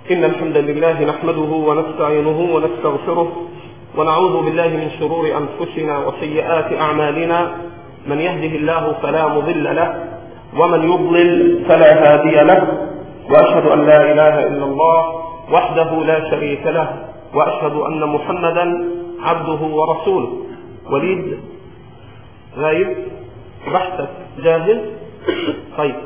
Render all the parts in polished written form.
إن الحمد لله نحمده ونستعينه ونستغفره ونعوذ بالله من شرور أنفسنا وسيئات أعمالنا. من يهده الله فلا مضل له ومن يضلل فلا هادي له، وأشهد أن لا إله إلا الله وحده لا شريك له، وأشهد أن محمدا عبده ورسوله. وليد غايب، بحثك جاهز؟ طيب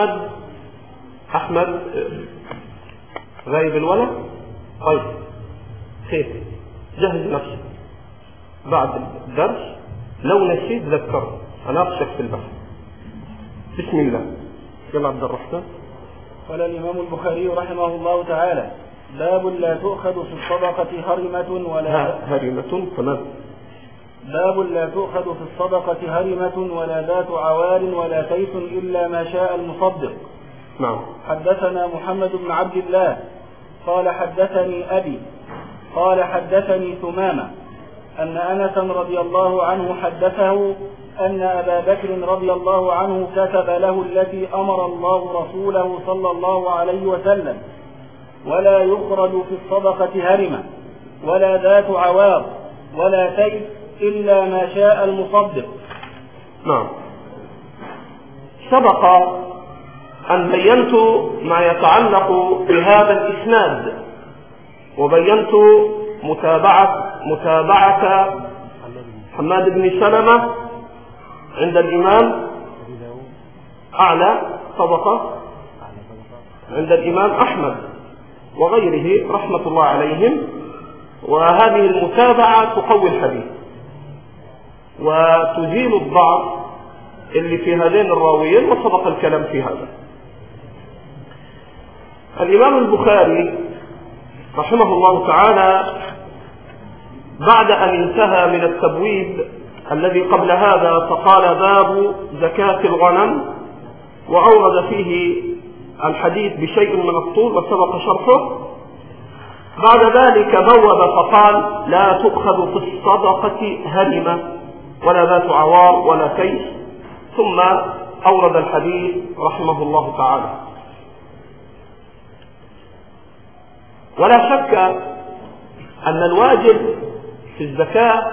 أحمد غايب الولد؟ طيب خير، جهز نفسك بعد الدرس، لو نسيت ذكرني أناقشك في البحث. بسم الله. يلا عبد الرحمن. قال الإمام البخاري رحمه الله تعالى: باب لا تؤخذ في الصدقة هرمة تمام. باب لا تؤخذ في الصدقة هرمة ولا ذات عوار ولا تيس إلا ما شاء المصدق. نعم. حدثنا محمد بن عبد الله قال حدثني أبي قال حدثني ثمامة أن أنس رضي الله عنه حدثه أن أبا بكر رضي الله عنه كتب له التي أمر الله رسوله صلى الله عليه وسلم: ولا يخرج في الصدقة هرمة ولا ذات عوار ولا تيس إلا ما شاء المصدق. نعم. سبق أن بينت ما يتعلق بهذا الإسناد، وبينت متابعة حماد بن سلمة عند الإمام أعلى طبقة عند الإمام أحمد وغيره رحمة الله عليهم، وهذه المتابعة تقوي الحديث وتزيل الضعف اللي في هذين الراويين، وسبق الكلام في هذا. الإمام البخاري رحمه الله تعالى بعد أن انتهى من التبويب الذي قبل هذا فقال: باب زكاة الغنم، وأورد فيه الحديث بشيء من الطول وسبق شرحه. بعد ذلك بوب فقال: لا تؤخذ في الصدقة هرمة ولا ذات عوار ولا تيس، ثم أورد الحديث رحمه الله تعالى. ولا شك أن الواجب في الزكاة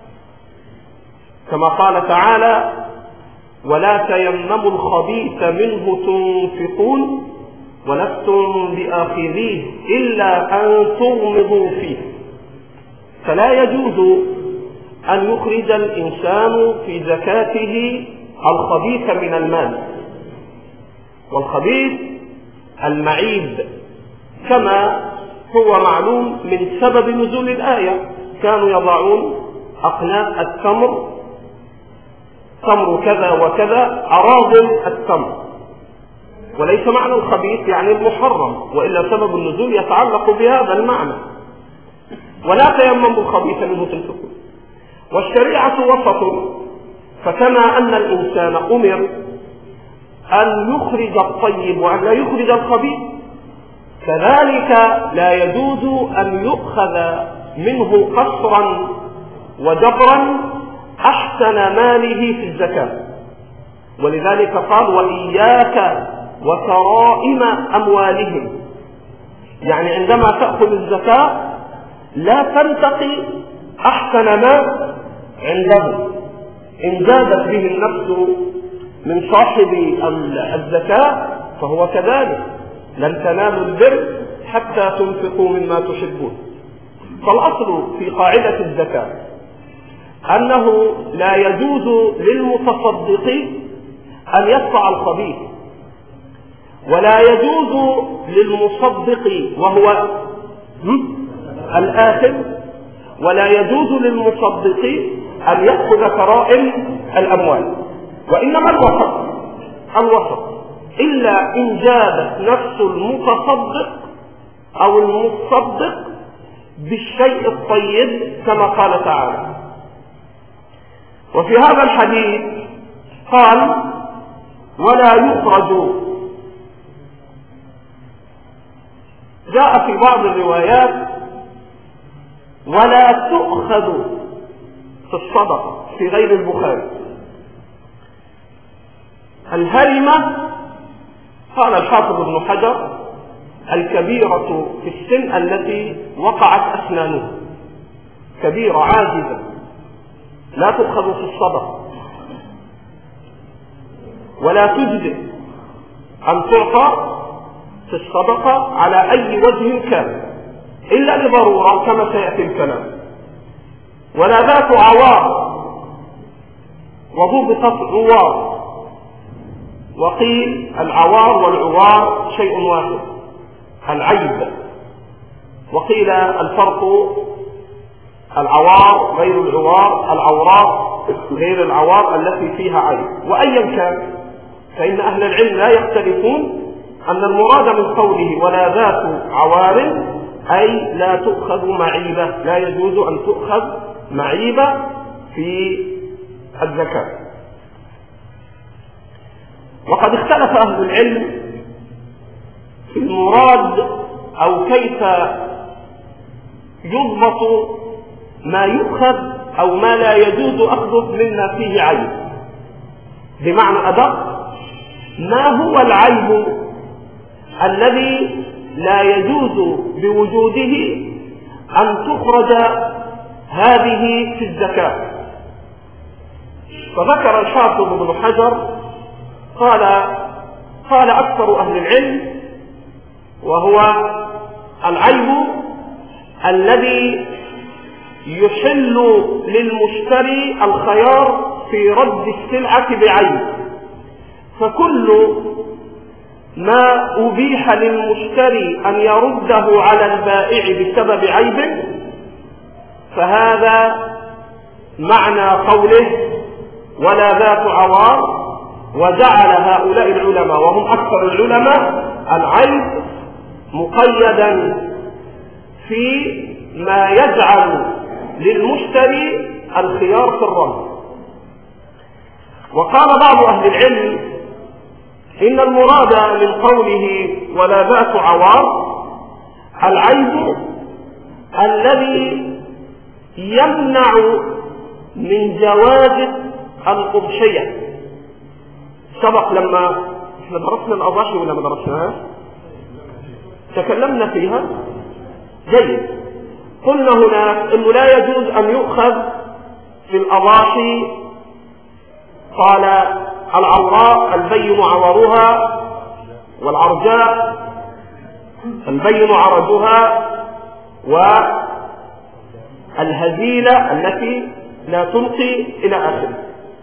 كما قال تعالى: ولا تيمموا الخبيث منه تنفقون ولستم بآخذيه إلا أن تغمضوا فيه. فلا يجوز أن يخرج الإنسان في زكاته الخبيث من المال، والخبيث المعيب كما هو معلوم من سبب نزول الآية. كانوا يضعون أقناء التمر، تمر كذا وكذا، أراضل التمر، وليس معنى الخبيث يعني المحرم، وإلا سبب النزول يتعلق بهذا المعنى. ولا تيمموا الخبيث منه تنفقون. والشريعة وسط، فكما أن الإنسان أمر أن يخرج الطيب وأن لا يخرج الخبيث، كذلك لا يجوز أن يؤخذ منه قصرا وجبرا أحسن ماله في الزكاة. ولذلك قال: وإياك وكرائم أموالهم. يعني عندما تأخذ الزكاة لا تنتقي أحسن ما عنده. إن زادت به النفس من صاحب الزكاة فهو كذلك: لن تنالوا البر حتى تنفقوا مما تحبون. فالأصل في قاعدة الزكاة أنه لا يجوز للمتصدق أن يدفع الخبيث، ولا يجوز للمصدق وهو الآثم، ولا يجوز للمصدق أن يأخذ كرائم الأموال، وإنما الوسط، إلا إن جادت نفس المتصدق أو المصدق بالشيء الطيب كما قال تعالى. وفي هذا الحديث قال: ولا يخرج. جاء في بعض الروايات: ولا تؤخذ في الصدقة في غير البخاري. الهرمة قال الحافظ ابن حجر الكبيرة في السن التي وقعت أسنانها، كبيرة عاجزة لا تؤخذ في الصدقة ولا تجزئ أن تعطى في الصدقة على أي وجه كان إلا لضرورة كما سيأتي الكلام، ولا ذات عوار وضبطت عوار. وقيل العوار والعوار شيء واحد، العيب، وقيل الفرق العوار غير العوار، العورات غير العوار التي فيها عيب. وأيا كان فإن أهل العلم لا يختلفون أن المراد من قوله ولا ذات عوار أي لا تؤخذ معيبة، لا يجوز أن تؤخذ معيبة في الزكاة. وقد اختلف أهل العلم في المراد أو كيف يضبط ما يؤخذ أو ما لا يجوز أخذه مما فيه عيب. بمعنى أدق، ما هو العيب الذي لا يجوز بوجوده أن تخرج هذه في الزكاة؟ فذكر الحافظ بن حجر قال أكثر أهل العلم وهو العيب الذي يحل للمشتري الخيار في رد السلعة بعيب. فكل ما أبيح للمشتري أن يرده على البائع بسبب عيب فهذا معنى قوله ولا ذات عوار. وجعل هؤلاء العلماء وهم أكثر العلماء العيب مقيدا في ما يجعل للمشتري الخيار في الرد. وقال بعض أهل العلم إن المراد من قوله ولا ذات عوار العيب الذي يمنع من جواز الأضحية. سبق لما احنا درسنا الأضاحي ولا ما درسناها؟ تكلمنا فيها جيد. قلنا هناك انه لا يجوز ان يؤخذ في الأضاحي قال العوراء البين عورها والعرجاء البين عرجها والهزيلة التي لا تلقي إلى آخره.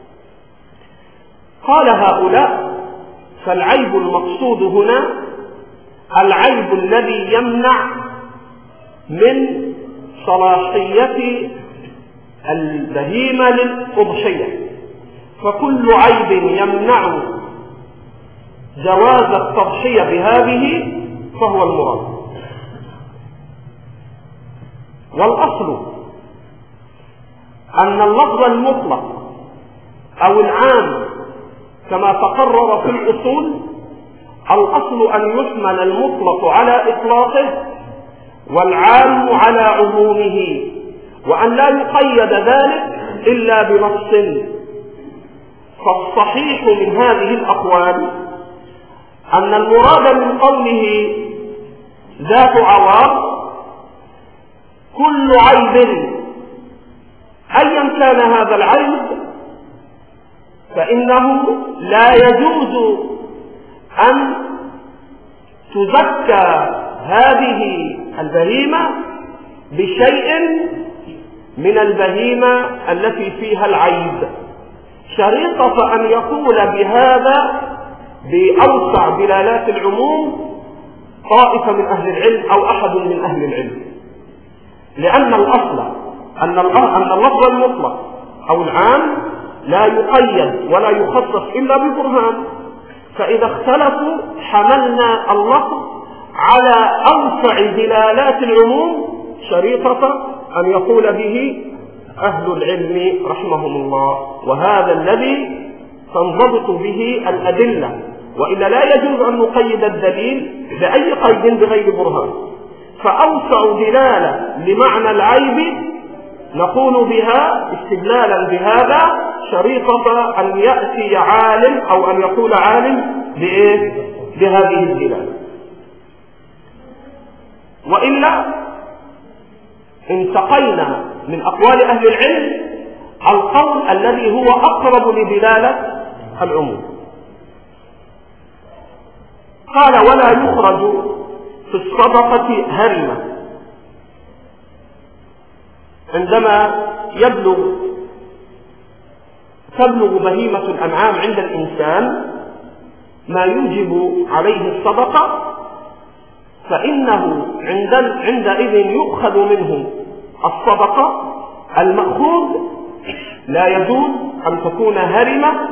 قال هؤلاء فالعيب المقصود هنا العيب الذي يمنع من صلاحية البهيمة للأضحية. فكل عيب يمنع جواز التضحية بهذه فهو المراد. والأصل أن اللفظ المطلق أو العام كما تقرر في الأصول الأصل أن يحمل المطلق على إطلاقه والعام على عمومه، وأن لا يقيد ذلك إلا بنص. فالصحيح من هذه الأقوال أن المراد من قوله ذات عوار كل عيب أيا كان هذا العيب فإنه لا يجوز أن تزكى هذه البهيمة بشيء من البهيمة التي فيها العيب، شريطة أن يقول بهذا بأوسع دلالات العموم طائفة من أهل العلم أو أحد من أهل العلم. لأن الأصل أن اللفظ المطلق أو العام لا يقيد ولا يخصص إلا ببرهان، فإذا اختلفوا حملنا اللفظ على أوسع دلالات العموم شريطة أن يقول به أهل العلم رحمهم الله، وهذا الذي تنضبط به الأدلة، وإلا لا يجوز أن نقيد الدليل بأي قيد بغير برهان. فأوسع دلالة لمعنى العيب نقول بها استدلالا بهذا شريطة أن يأتي عالم أو أن يقول عالم بهذه الدلالة. وإلا انتقينا من أقوال أهل العلم القول الذي هو أقرب لدلالة العموم. قال: ولا يخرج في الصدقة هرمة. عندما تبلغ بهيمة الأنعام عند الإنسان ما يوجب عليه الصدقة، فإنه عندئذ يؤخذ منه الصدقة. المأخوذ لا يجوز أن تكون هرمة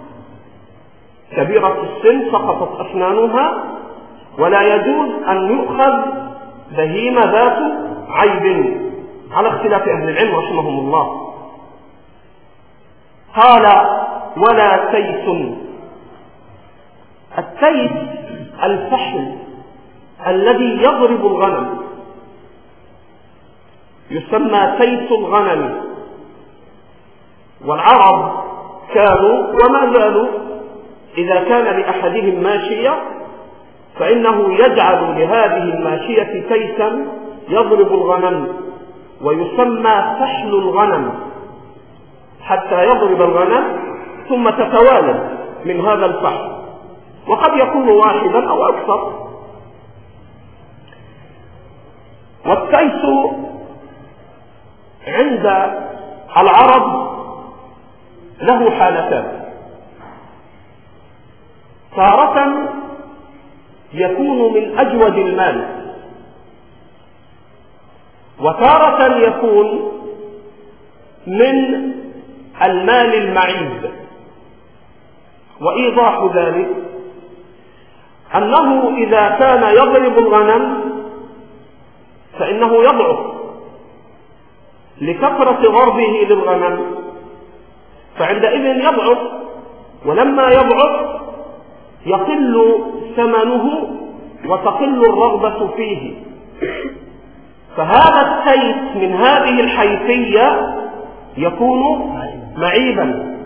كبيرة السن سقطت أسنانها، ولا يجوز أن يؤخذ بهيمة ذات عيب، على اختلاف أهل العلم رحمهم الله. قال: ولا تيس. التيس الفحل الذي يضرب الغنم، يسمى تيس الغنم. والعرب كانوا وما زالوا إذا كان لأحدهم ماشية فإنه يجعل لهذه الماشية تيسا يضرب الغنم، ويسمى فحل الغنم، حتى يضرب الغنم ثم تتوالد من هذا الفحل، وقد يكون واحدا أو أكثر. والتيس عند العرب له حالتان: تارة يكون من أجود المال، وتارة يكون من المال المعيب. وإيضاح ذلك أنه إذا كان يضرب الغنم فإنه يضعف لكثرة ضربه للغنم، فعندئذ يضعف، ولما يضعف يقل ثمنه وتقل الرغبة فيه. فهذا التيس من هذه الحيثية يكون معيبا.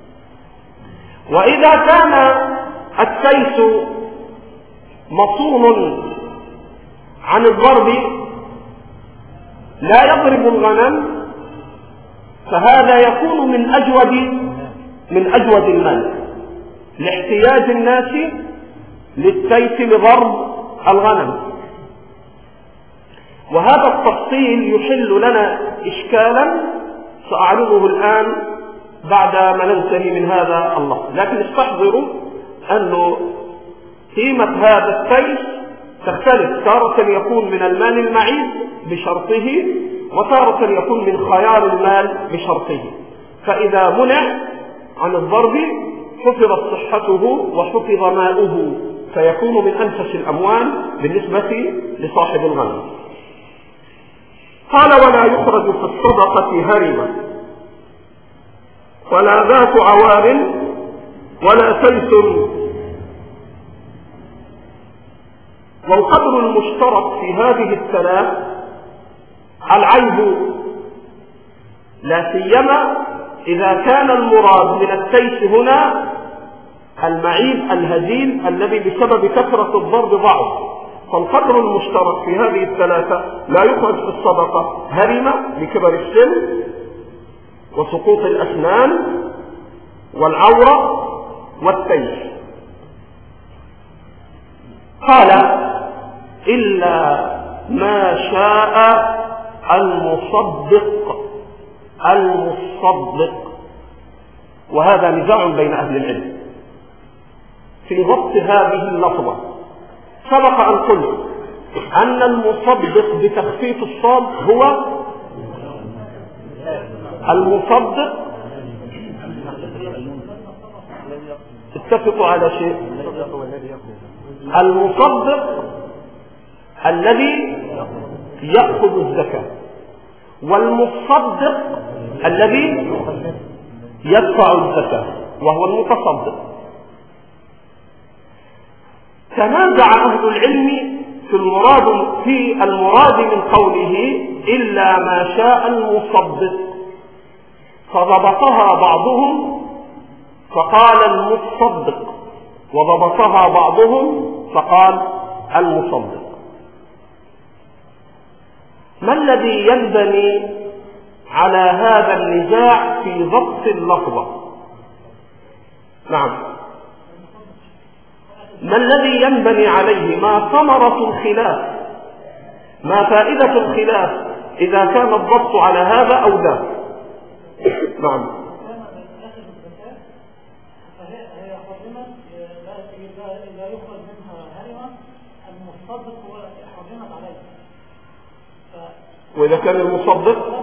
وإذا كان التيس مصون عن الضرب لا يضرب الغنم فهذا يكون من أجود المال لاحتياج الناس للتيس لضرب الغنم. وهذا التفصيل يحل لنا إشكالا سأعرضه الآن بعد ما ننتهي من هذا اللفظ، لكن استحضروا أن قيمة هذا التيس تختلف، تارة يكون من المال المعيب بشرطه، وتارة يكون من خيار المال بشرطه. فإذا منع عن الضرب حفظت صحته وحفظ ماؤه، فيكون من أنفس الأموال بالنسبة لصاحب الغنم. قال: ولا يخرج في الصدقة هرمة ولا ذات عوار ولا تيس. والقدر المشترك في هذه الثلاث العيب، لا سيما إذا كان المراد من التيس هنا المعيب الهزيل الذي بسبب كثرة الضرب ضعف. فالقدر المشترك في هذه الثلاثة لا يخرج في الصدقة: هرمة لكبر السن وسقوط الأسنان والعورة والتيس. قال: إلا ما شاء المصدق. وهذا نزاع بين أهل العلم في ضبط هذه اللفظة. سبق أن قلت أن المصدق بتخفيف الصاد هو المصدق. اتفقوا على شيء: المصدق الذي يأخذ الزكاة، والمصدق الذي يدفع الزكاة وهو المتصدق. تنازع أهل العلم في المراد من قوله إلا ما شاء المصدق، فضبطها بعضهم فقال المصدق، وضبطها بعضهم فقال المصدق. ما الذي ينبني على هذا النزاع في ضبط اللفظة؟ نعم، ما الذي ينبني عليه؟ ما ثمرة الخلاف؟ ما فائدة الخلاف إذا كان الضبط على هذا أو ذاك؟ نعم. وإذا كان المصدق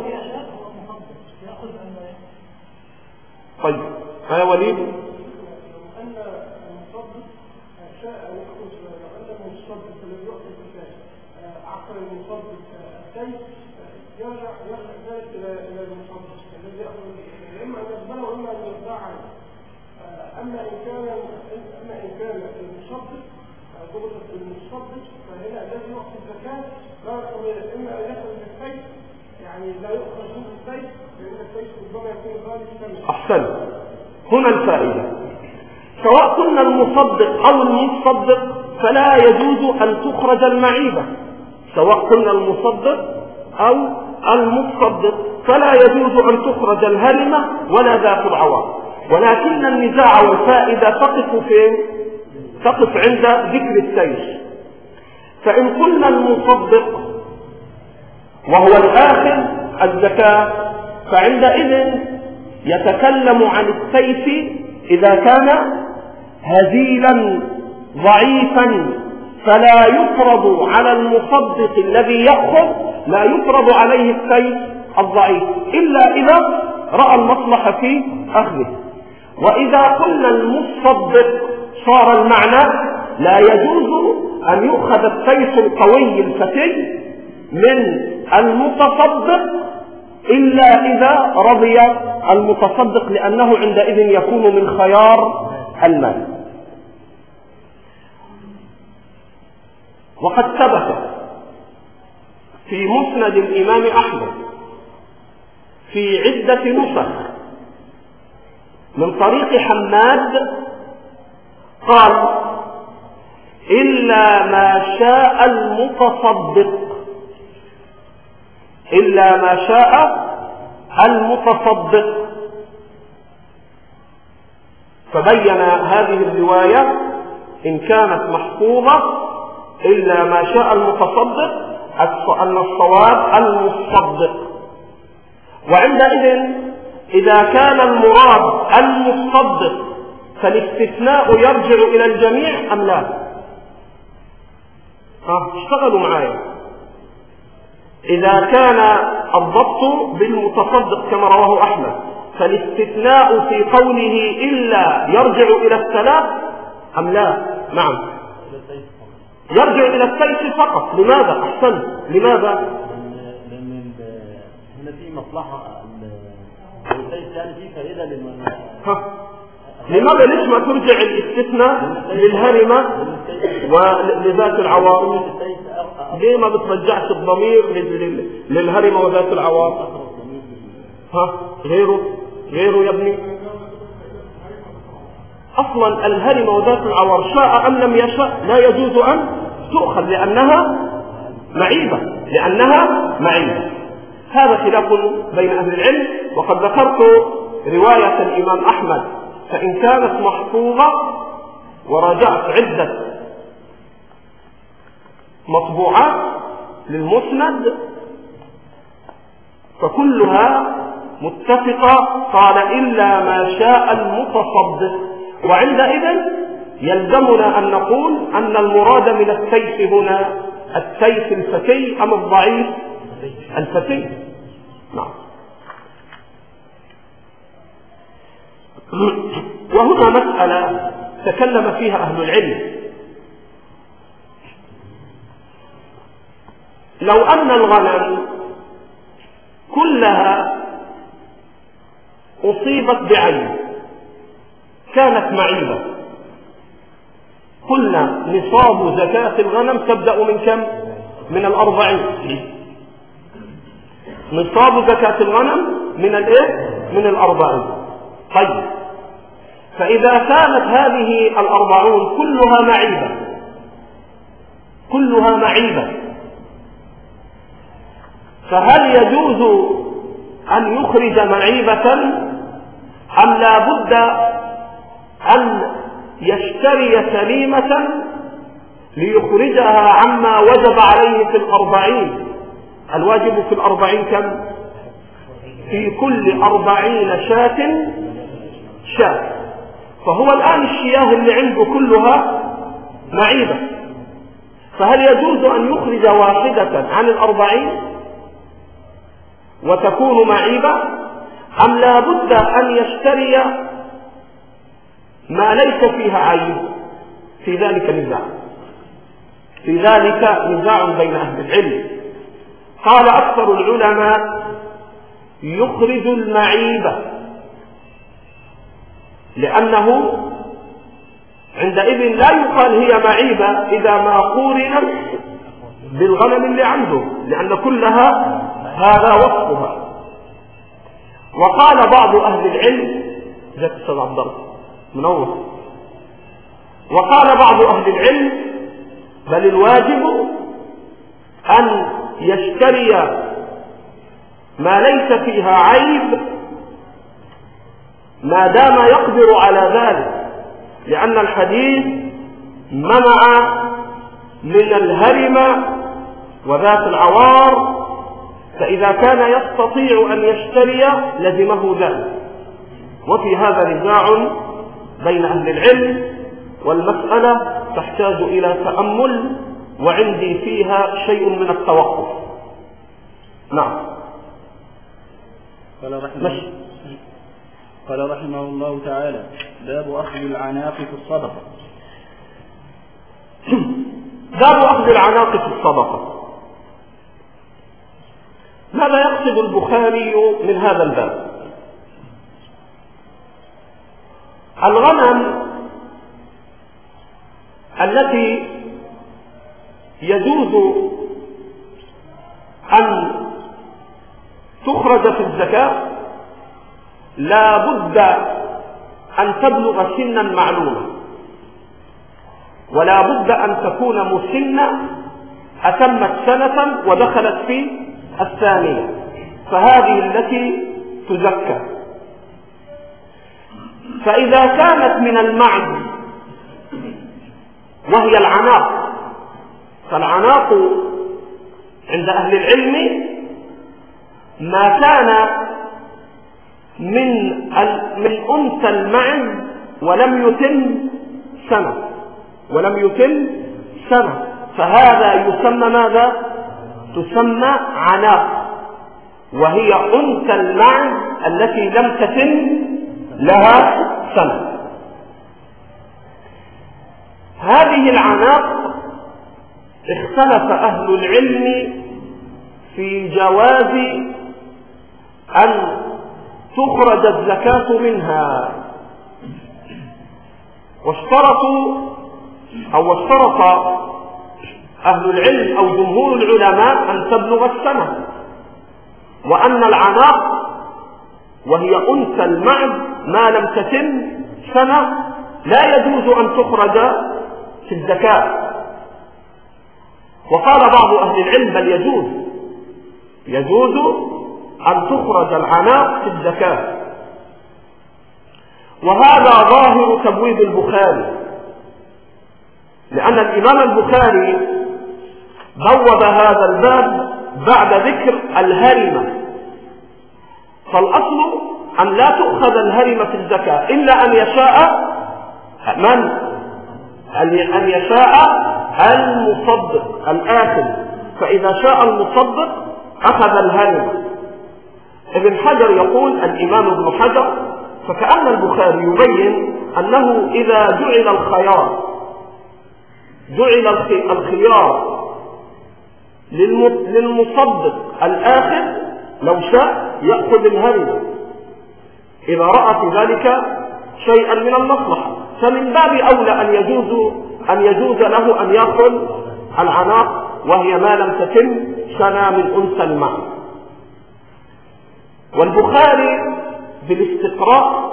طيب يا وليد أن المصدق شاء يخرج لأن المصدق الذي يعطي الزكاة عقل المصدق الكيس يرجع ذلك إلى المصدق الذي يأخذ إما أن يقبله وإما أن يرجع عنه. أما إن كان المصدق ضبطت المصدق فهنا الذي يعطي الزكاة لا يقبل إما أن يأخذ الكيس يعني لا يؤخذ منه الكيس لأن الكيس ربما يكون غالي ثمن. أحسن. هنا الفائدة، سواء كنا المصدق أو المصدق فلا يجوز أن تخرج المعيبة، سواء كنا المصدق أو المصدق فلا يجوز أن تخرج الهرمة ولا ذات العوار، ولكن النزاع والفائدة تقف فين؟ تقف عند ذكر السيف. فإن قلنا المصدق وهو الآخذ الزكاة فعندئذ يتكلم عن السيف إذا كان هزيلا ضعيفا، فلا يفرض على المصدق الذي يأخذ، لا يفرض عليه السيف الضعيف إلا إذا رأى المصلحة في أخذه. وإذا قلنا المصدق صار المعنى لا يجوز أن يؤخذ السيف القوي الفتي من المتصدق إلا إذا رضي المتصدق، لأنه عندئذ يكون من خيار المال. وقد ثبت في مسند الإمام أحمد في عدة نسخ من طريق حماد قال: إلا ما شاء المتصدق، إلا ما شاء المتصدق. فبين هذه الرواية إن كانت محفوظة إلا ما شاء المتصدق أن الصواب المصدق. وعندئذ إذا كان المراد المصدق فالاستثناء يرجع إلى الجميع أم لا؟ اشتغلوا معايا. إذا كان الضبط بالمتصدق كما رواه أحمد فالاستثناء في قوله إلا يرجع إلى الثلاث أم لا؟ نعم، يرجع إلى السيف فقط. لماذا؟ أحسن، لماذا؟ لأن هنا في مصلحة السيف، يعني في فائدة لماذا ليش ما ترجع الاستثناء للهرمة ولذات العوار؟ ليه ما بترجعش الضمير للهرمة وذات العوار؟ غيره يا ابني. أصلا الهرمة وذات العوار شاء أم لم يشاء لا يجوز أن تؤخذ لأنها معيبة، هذا خلاف بين أهل العلم. وقد ذكرت رواية الإمام أحمد فإن كانت محفوظة وراجعت عدة مطبوعات للمسند فكلها متفقة. قال إلا ما شاء المتصدق. وعندئذ يلزمنا أن نقول أن المراد من السيف هنا السيف الفتي أم الضعيف الفتي. نعم. وهنا مسألة تكلم فيها أهل العلم. لو أن الغنم كلها أصيبت بعين كانت معيبة، قلنا نصاب زكاة الغنم تبدأ من كم؟ من 40. نصاب زكاة الغنم من 40. طيب، فإذا كانت هذه 40 كلها معيبة فهل يجوز أن يخرج معيبة أم لا بد أن يشتري سليمة ليخرجها عما وجب عليه في 40؟ الواجب في 40 كم؟ في كل 40 شاة شاة. فهو الآن الشياه اللي عنده كلها معيبة، فهل يجوز أن يخرج واحدة عن 40 وتكون معيبة، أم لا بد أن يشتري ما ليس فيها عيب؟ في ذلك نزاع بين أهل العلم. قال أكثر العلماء يخرج المعيبة، لأنه عندئذ لا يقال هي معيبة إذا ما قورنت بالغنم اللي عنده، لأن كلها هذا وصفها. وقال بعض أهل العلم، جاءت أستاذ عبد الله منور، وقال بعض أهل العلم بل الواجب أن يشتري ما ليس فيها عيب ما دام يقدر على ذلك، لأن الحديث منع من الهرم وذات العوار، فإذا كان يستطيع أن يشتري لزمه ذلك. وفي هذا نزاع بين أهل العلم، والمسألة تحتاج إلى تأمل، وعندي فيها شيء من التوقف. نعم. قال رحمه الله تعالى: باب أخذ العناق في الصدقة. باب أخذ العناق في الصدقة. ماذا يقصد البخاري من هذا الباب؟ الغنم التي يجوز أن تخرج في الزكاة لا بد أن تبلغ سنا معلومة، ولا بد أن تكون مسنة أتمت سنة ودخلت في الثانية، فهذه التي تزكى. فإذا كانت من المعز وهي العناق، فالعناق عند أهل العلم ما كان من أنثى المعز ولم يتم سنة، فهذا يسمى ماذا؟ تسمى عناق، وهي أنثى المعز التي لم تتم لها سنة. هذه العناق اختلف أهل العلم في جواز أن تخرج الزكاة منها، واشترط أهل العلم أو جمهور العلماء أن تبلغ السنة، وأن العناق وهي أنثى المعز ما لم تتم سنة لا يجوز أن تخرج في الزكاة. وقال بعض أهل العلم بل يجوز أن تخرج العناق في الزكاة، وهذا ظاهر تبويب البخاري، لأن الإمام البخاري بوب هذا الباب بعد ذكر الهرمة، فالأصل أن لا تؤخذ الهرمة في الزكاة إلا أن يشاء أن يشاء المصدق الآثم، فإذا شاء المصدق أخذ الهرمة. ابن حجر يقول، الإمام ابن حجر، فكأن البخاري يبين أنه إذا جعل الخيار للمصدق الآخر لو شاء يأخذ الهرمة إذا رأى في ذلك شيئا من المصلحة، فمن باب أولى أن يجوز له أن يأخذ العناق وهي ما لم تتم سنة من أنثى المعز. والبخاري بالاستقراء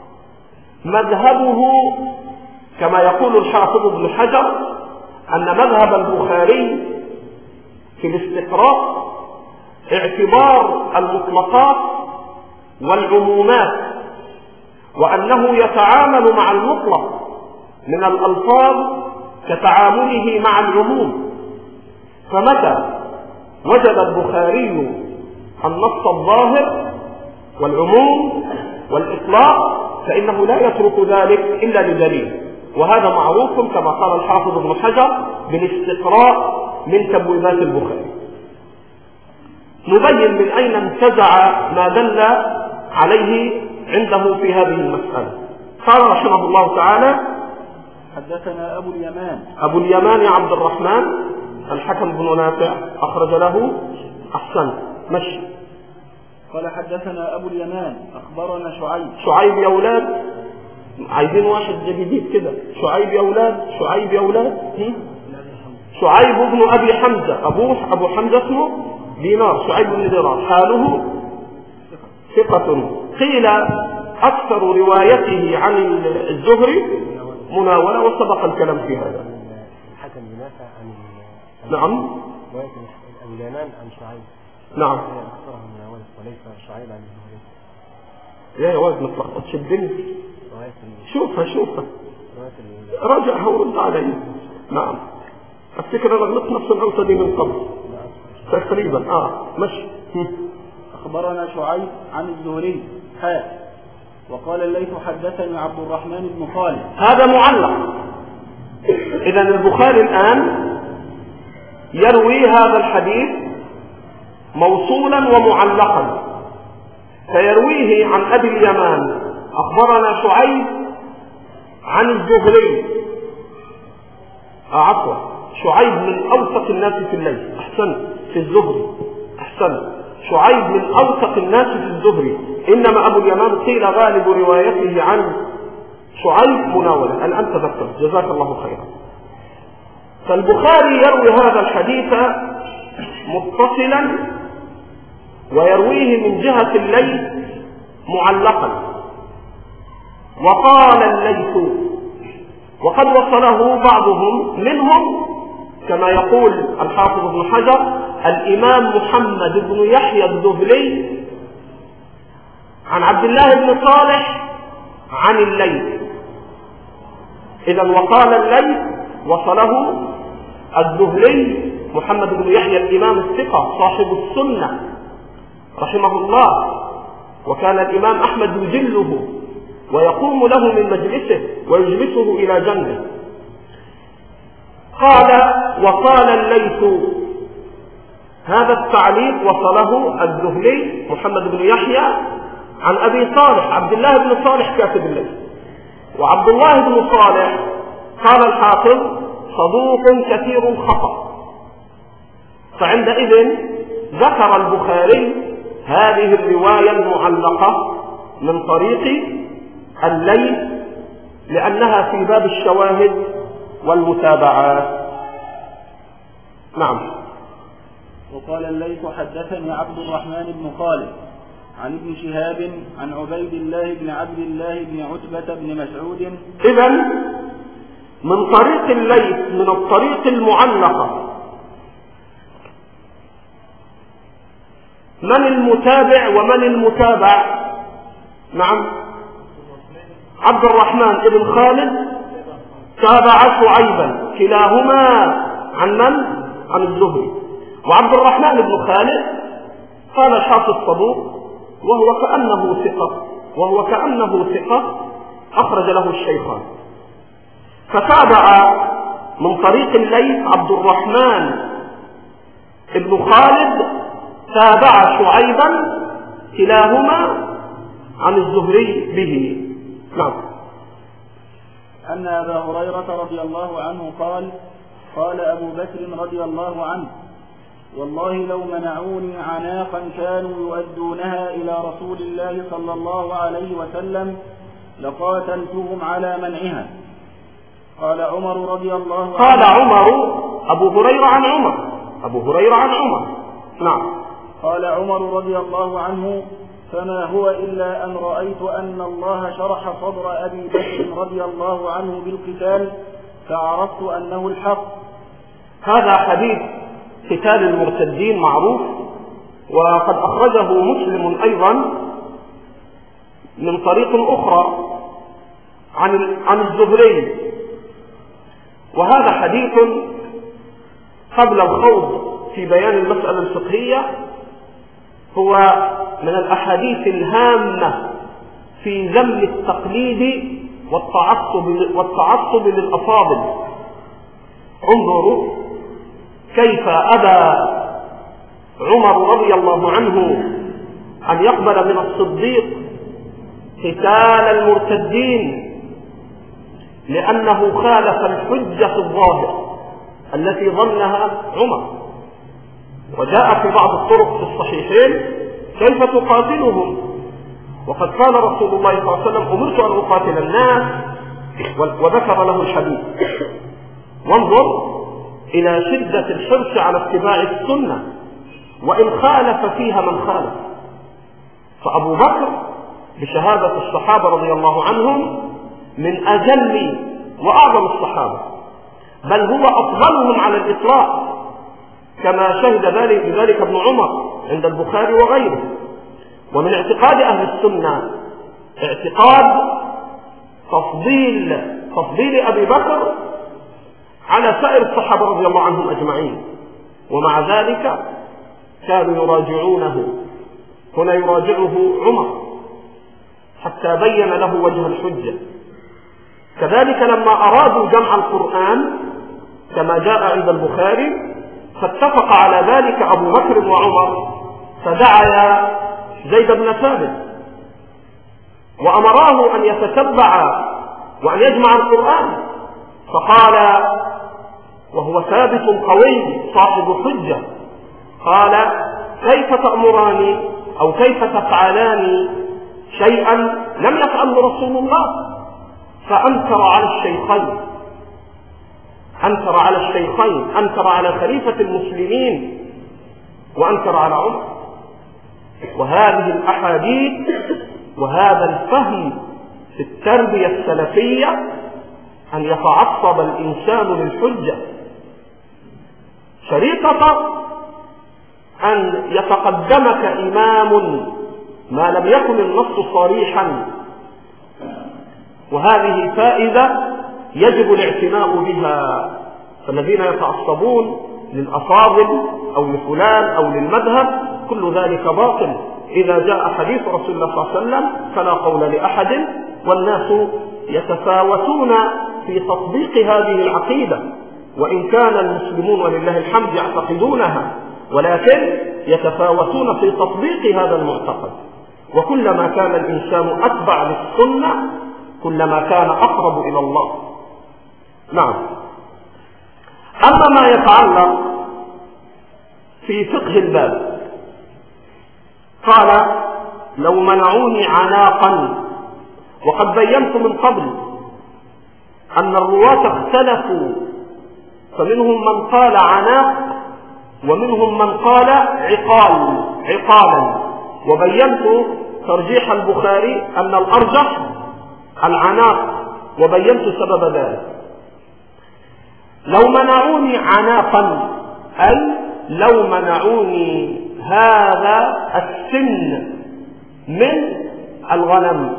مذهبه كما يقول الحافظ ابن حجر أن مذهب البخاري في الاستقراء اعتبار المطلقات والعمومات، وأنه يتعامل مع المطلق من الألفاظ كتعامله مع العموم. فمتى وجد البخاري النص الظاهر والعموم والإطلاق فإنه لا يترك ذلك إلا لدليل، وهذا معروف كما قال الحافظ ابن حجر بالاستقراء من تبويبات البخاري. نبين من أين انتزع ما دل عليه عنده في هذه المسألة. قال رحمه الله تعالى: حدثنا أبو اليمان عبد الرحمن الحكم بن نافع أخرج له أحسن مشي. قال حدثنا أبو اليمان أخبرنا شعيب يا أولاد، عايزين واحد جديد كده. شعيب يا أولاد شعيب بن أبي حمزة، أبو حمزة اسمه دينار، شعيب بن دينار، حاله ثقة. قيل أكثر روايته عن الزهري مناولة، وسبق الكلام في هذا. الحكم ينافع عن نعم رواية أبو اليمان عن شعيب. نعم أكثرها مناولة وليس شعيب عن الزهري. يا ولد ما تلخبطش الدنيا، شوفها راجعها ورد علي. نعم افتكر انا غلطت نفس الغلطه دي من قبل تقريبا. ماشي. أخبرنا شعيب عن الزهري وقال الليث حدثني عبد الرحمن بن خالد. هذا معلق. إذن البخاري الآن يروي هذا الحديث موصولا ومعلقا، فيرويه عن أبي اليمان أخبرنا شعيب عن الزهري. عفوا، شعيب من أوثق الناس في الليل، أحسن في الزهري، أحسن. شعيب من أوثق الناس في الزهري، إنما أبو اليمان قيل غالب روايته عن شعيب مناولة. الآن تذكرت، جزاك الله خيرا. فالبخاري يروي هذا الحديث متصلا ويرويه من جهة الليل معلقا. وقال الليث، وقد وصله بعضهم منهم كما يقول الحافظ ابن حجر الإمام محمد بن يحيى الذهلي عن عبد الله بن صالح عن الليث. إذن وقال الليث وصله الذهلي محمد بن يحيى الإمام الثقة صاحب السنة رحمه الله، وكان الإمام أحمد يجله ويقوم له من مجلسه ويجلسه إلى جنبه. قال وقال الليث، هذا التعليق وصله الذهلي محمد بن يحيى عن أبي صالح عبد الله بن صالح كاتب الليث. وعبد الله بن صالح قال الحافظ صدوق كثير الخطأ، فعندئذ ذكر البخاري هذه الرواية المعلقة من طريق الليث لأنها في باب الشواهد والمتابعات. نعم. وقال الليث حدثني عبد الرحمن بن خالد عن ابن شهاب عن عبيد الله بن عبد الله بن عتبة بن مسعود. إذن من طريق الليث من الطريق المعلقة من المتابع ومن المتابع؟ نعم، عبد الرحمن بن خالد تابع شعيبا، كلاهما عن من؟ عن الزهري. وعبد الرحمن بن خالد قال الحافظ صدوق وهو كأنه ثقة أخرج له الشيخان. فتابع من طريق الليث عبد الرحمن بن خالد تابع شعيبا، كلاهما عن الزهري به. نعم. أن أبا هريرة رضي الله عنه قال أبو بكر رضي الله عنه والله لو منعوني عناقا كانوا يؤدونها إلى رسول الله صلى الله عليه وسلم لقاتلتهم على منعها. قال عمر رضي الله عنه. قال عمر، أبو هريرة عن عمر. نعم. قال عمر رضي الله عنه فما هو إلا أن رأيت أن الله شرح صدر أبي بكر رضي الله عنه بالقتال فعرفت أنه الحق. هذا حديث قتال المرتدين معروف وقد أخرجه مسلم أيضا من طريق أخرى عن الزهري. وهذا حديث قبل الخوض في بيان المسألة الفقهية هو من الأحاديث الهامة في ذم التقليد والتعصب للأفاضل. انظروا كيف أبى عمر رضي الله عنه أن يقبل من الصديق قتال المرتدين لأنه خالف الحجة الظاهرة التي ظنها عمر. وجاء في بعض الطرق في الصحيحين كيف تقاتلهم، وقد كان رسول الله صلى الله عليه وسلم أمرت أن أقاتل الناس، وذكر له الحديث. وانظر إلى شدة الحرص على اتباع السنة وإن خالف فيها من خالف. فأبو بكر بشهادة الصحابة رضي الله عنهم من أجل وأعظم الصحابة، بل هو أفضلهم على الإطلاق، كما شهد بذلك ابن عمر عند البخاري وغيره. ومن اعتقاد أهل السنة اعتقاد تفضيل أبي بكر على سائر الصحابة رضي الله عنهم أجمعين. ومع ذلك كانوا يراجعونه، هنا يراجعه عمر حتى بين له وجه الحجة. كذلك لما أرادوا جمع القرآن كما جاء عند البخاري فاتفق على ذلك أبو بكر وعمر، فدعا زيد بن ثابت وأمراه أن يتتبع وأن يجمع القرآن، فقال وهو ثابت قوي صاحب حجة، قال كيف تأمراني أو كيف تفعلان شيئا لم يفعله رسول الله؟ فأنكر على الشيخين، أنكر على خليفة المسلمين وأنكر على عمر. وهذه الأحاديث وهذا الفهم في التربية السلفية أن يتعصب الإنسان للحجة، شريطة أن يتقدمك إمام ما لم يكن النص صريحا. وهذه فائدة يجب الاعتناء بها. فالذين يتعصبون للأفاضل أو لفلان أو للمذهب كل ذلك باطل. إذا جاء حديث رسول الله صلى الله عليه وسلم فلا قول لأحد، والناس يتفاوتون في تطبيق هذه العقيدة، وإن كان المسلمون ولله الحمد يعتقدونها، ولكن يتفاوتون في تطبيق هذا المعتقد. وكلما كان الإنسان أتبع للسنة كلما كان أقرب إلى الله. نعم. أما ما يتعلق في فقه الباب، قال لو منعوني عناقا، وقد بينت من قبل أن الرواة اختلفوا، فمنهم من قال عناق ومنهم من قال عقالا، وبينت ترجيح البخاري أن الأرجح العناق، وبينت سبب ذلك. لو منعوني عناقا أي لو منعوني هذا السن من الغنم،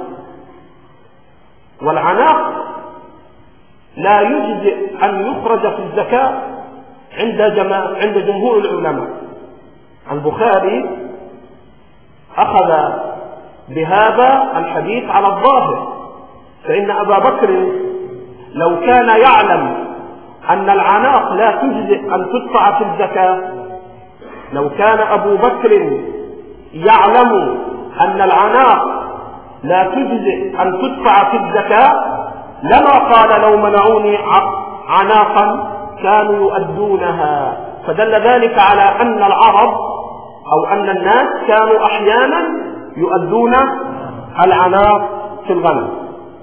والعناق لا يجزئ أن يخرج في الزكاة عند جمهور العلماء. البخاري أخذ بهذا الحديث على الظاهر، فإن أبا بكر لو كان يعلم أن العناق لا تجزئ أن تدفع في الزكاة، لو كان أبو بكر يعلم أن العناق لا تجزئ أن تدفع في الزكاة لما قال لو منعوني عناقا كانوا يؤدونها. فدل ذلك على أن العرب أو أن الناس كانوا أحيانا يؤدون العناق في الغنم.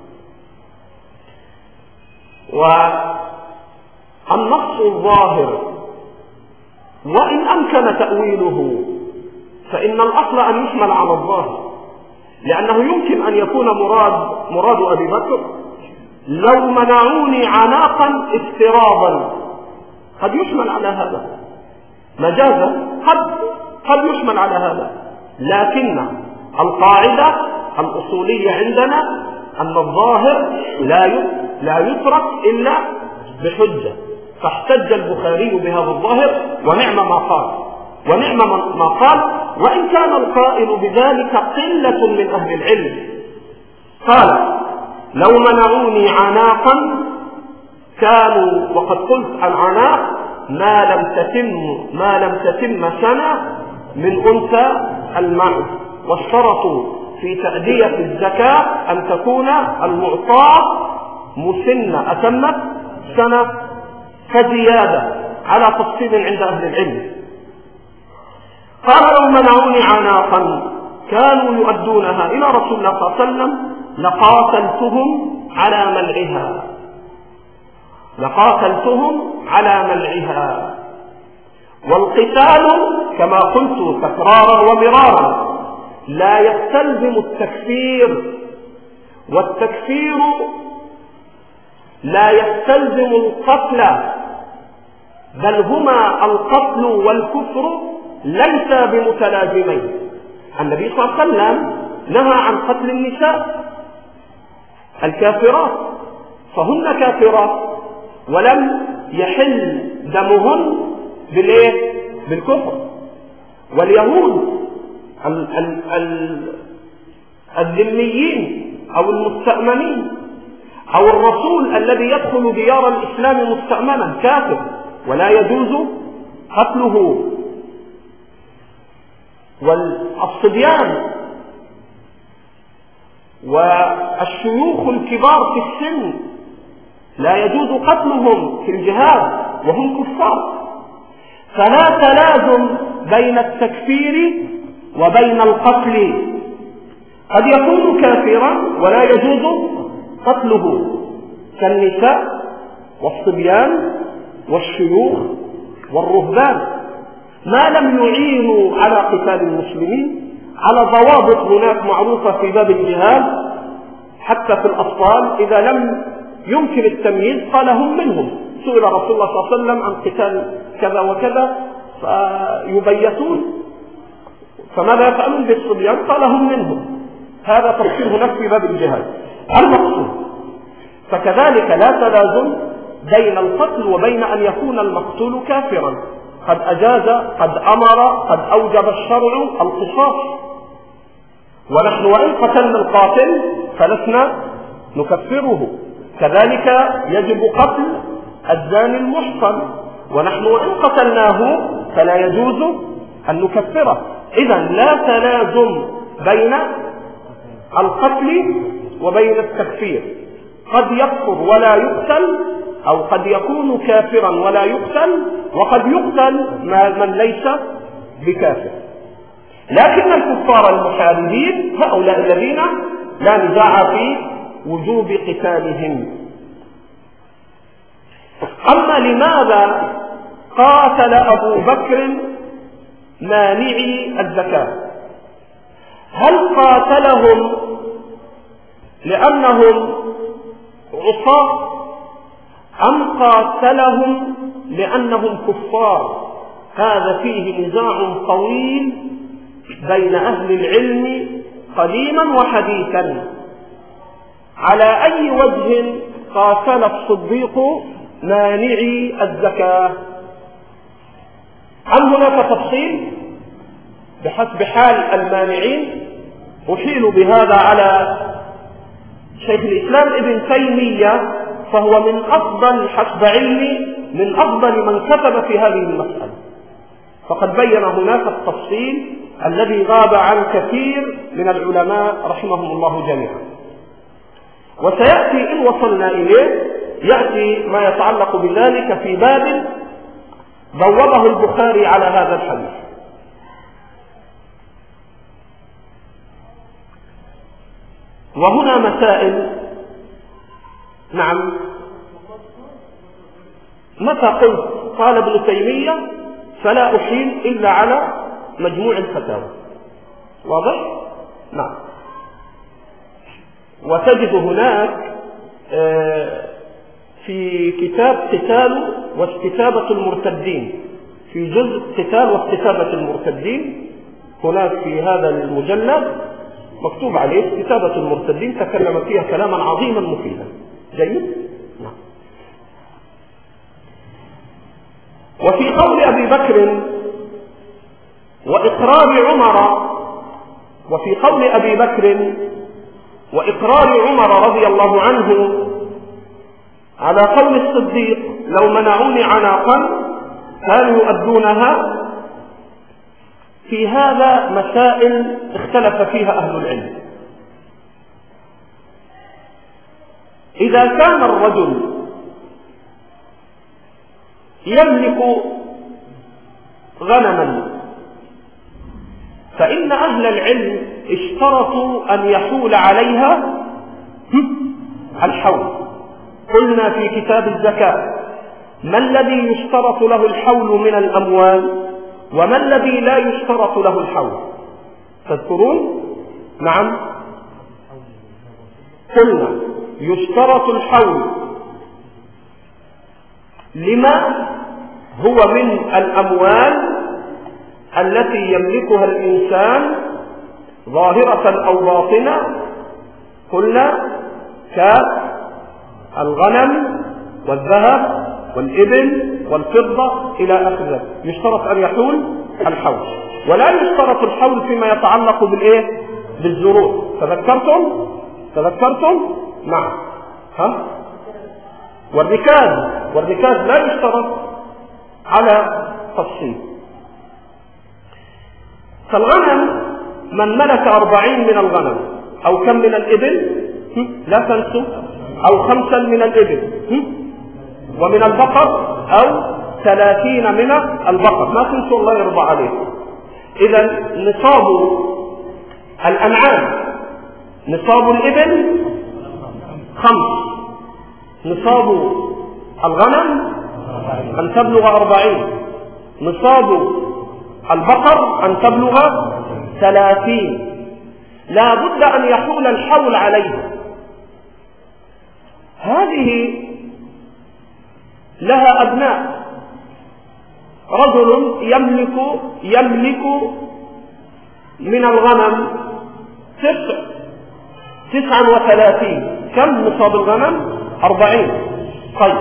والنص الظاهر وإن أمكن تأويله فإن الأصل أن يحمل على الظاهر، لأنه يمكن أن يكون مراد أبي بكر لو منعوني عناقا افتراضا، قد يحمل على هذا مجازا، قد يشمل على هذا، لكن القاعدة الأصولية عندنا أن الظاهر لا يترك إلا بحجة، فاحتج البخاري بهذا الظاهر ونعم ما قال، وإن كان القائل بذلك قلة من أهل العلم. قال: لو منعوني عناقا كانوا، وقد قلت العناق ما لم تتم سنة من أنثى المعز، واشترطوا في تأدية الزكاة أن تكون المعطاة مسنة أتمت سنة، فزيادة على تفصيل عند أهل العلم. قال: لو منعوني عناقا كانوا يؤدونها إلى رسول الله صلى الله عليه وسلم لقاتلتهم على منعها. والقتال كما قلت تكرارا ومرارا لا يستلزم التكفير، والتكفير لا يستلزم القتل، بل هما القتل والكفر ليس بمتلازمين. النبي صلى الله عليه وسلم نهى عن قتل النساء الكافرات، فهن كافرات ولم يحل دمهن بالكفر. واليهود الذميين أو المستأمنين أو الرسول الذي يدخل ديار الإسلام مستأمنا كافر ولا يجوز قتله. والصبيان والشيوخ الكبار في السن لا يجوز قتلهم في الجهاد وهم كفار. فلا تلازم بين التكفير وبين القتل، قد يكون كافرا ولا يجوز قتله كالنساء والصبيان والشيوخ والرهبان، ما لم يعينوا على قتال المسلمين على ضوابط هناك معروفة في باب الجهاد. حتى في الأطفال إذا لم يمكن التمييز قال هم منهم. سئل رسول الله صلى الله عليه وسلم عن قتال كذا وكذا فيبيتون، فماذا يفعلون بالصبيان؟ قال هم منهم. هذا تفسير هناك في باب الجهاد المقصود. فكذلك لا تلازم بين القتل وبين أن يكون المقتول كافرا. قد أجاز، قد أمر، قد أوجب الشرع القصاص، ونحن وإن قتلنا القاتل فلسنا نكفره. كذلك يجب قتل الزاني المحصن، ونحن وإن قتلناه فلا يجوز أن نكفره. إذن لا تلازم بين القتل وبين التكفير. قد يكفر ولا يقتل، أو قد يكون كافرا ولا يقتل، وقد يقتل من ليس بكافر. لكن الكفار المحاربين هؤلاء الذين لا نزاع في وجوب قتالهم. أما لماذا قاتل أبو بكر مانعي الزكاة؟ هل قاتلهم لأنهم عصاة، أم قاتلهم لأنهم كفار؟ هذا فيه نزاع طويل بين أهل العلم قديما وحديثا. على أي وجه قاتل الصديق مانعي الزكاة؟ هل هناك تفصيل بحسب حال المانعين؟ أحيل بهذا على شيخ الإسلام ابن تيمية، فهو من أفضل حسب علمي من أفضل من كتب في هذه المسألة، فقد بين هناك التفصيل الذي غاب عن كثير من العلماء رحمهم الله جميعا. وسيأتي إن وصلنا إليه يأتي ما يتعلق بذلك في باب بوابه البخاري على هذا الحديث. وهنا مسائل. نعم، متى قلت قال ابن تيمية فلا أحيل إلا على مجموع الفتاوى، واضح؟ نعم. وتجد هناك في كتاب قتال واستتابة المرتدين في جزء قتال واكتتابة المرتدين، هناك في هذا المجلد مكتوب عليه كتابة المرتدين، تكلم فيها كلاما عظيما مفيدا. جيد؟ نعم. وفي قول أبي بكر وإقرار عمر، وفي قول أبي بكر وإقرار عمر رضي الله عنه على قول الصديق لو منعوني عناقا كانوا يؤدونها، في هذا مسائل اختلف فيها أهل العلم. إذا كان الرجل يملك غنما فإن أهل العلم اشترطوا أن يحول عليها الحول. قلنا في كتاب الزكاة ما الذي يشترط له الحول من الأموال وما الذي لا يشترط له الحول؟ تذكرون؟ نعم، قلنا يشترط الحول لما هو من الأموال التي يملكها الإنسان ظاهرة أو باطنة، قلنا كالغنم والذهب والإبل والفضة إلى آخره، يشترط أن يحول الحول. ولا يشترط الحول فيما يتعلق بالإيه؟ بالزروع. تذكرتم؟ نعم. والركاز لا يشترط على تفصيل. فالغنم من ملك 40 من الغنم أو كم من الإبل، لا تنسوا، أو 5 من الإبل، ومن البقر أو 30 من البقر، ما تنسوا الله يرضى عليكم. إذا نصاب الأنعام، نصاب الإبل 5، نصاب الغنم أن تبلغ 40، نصاب البقر أن تبلغ 30. لا بد أن يحول الحول عليه. هذه لها أبناء. رجل يملك من الغنم 39. كم نصاب الغنم؟ 40. طيب،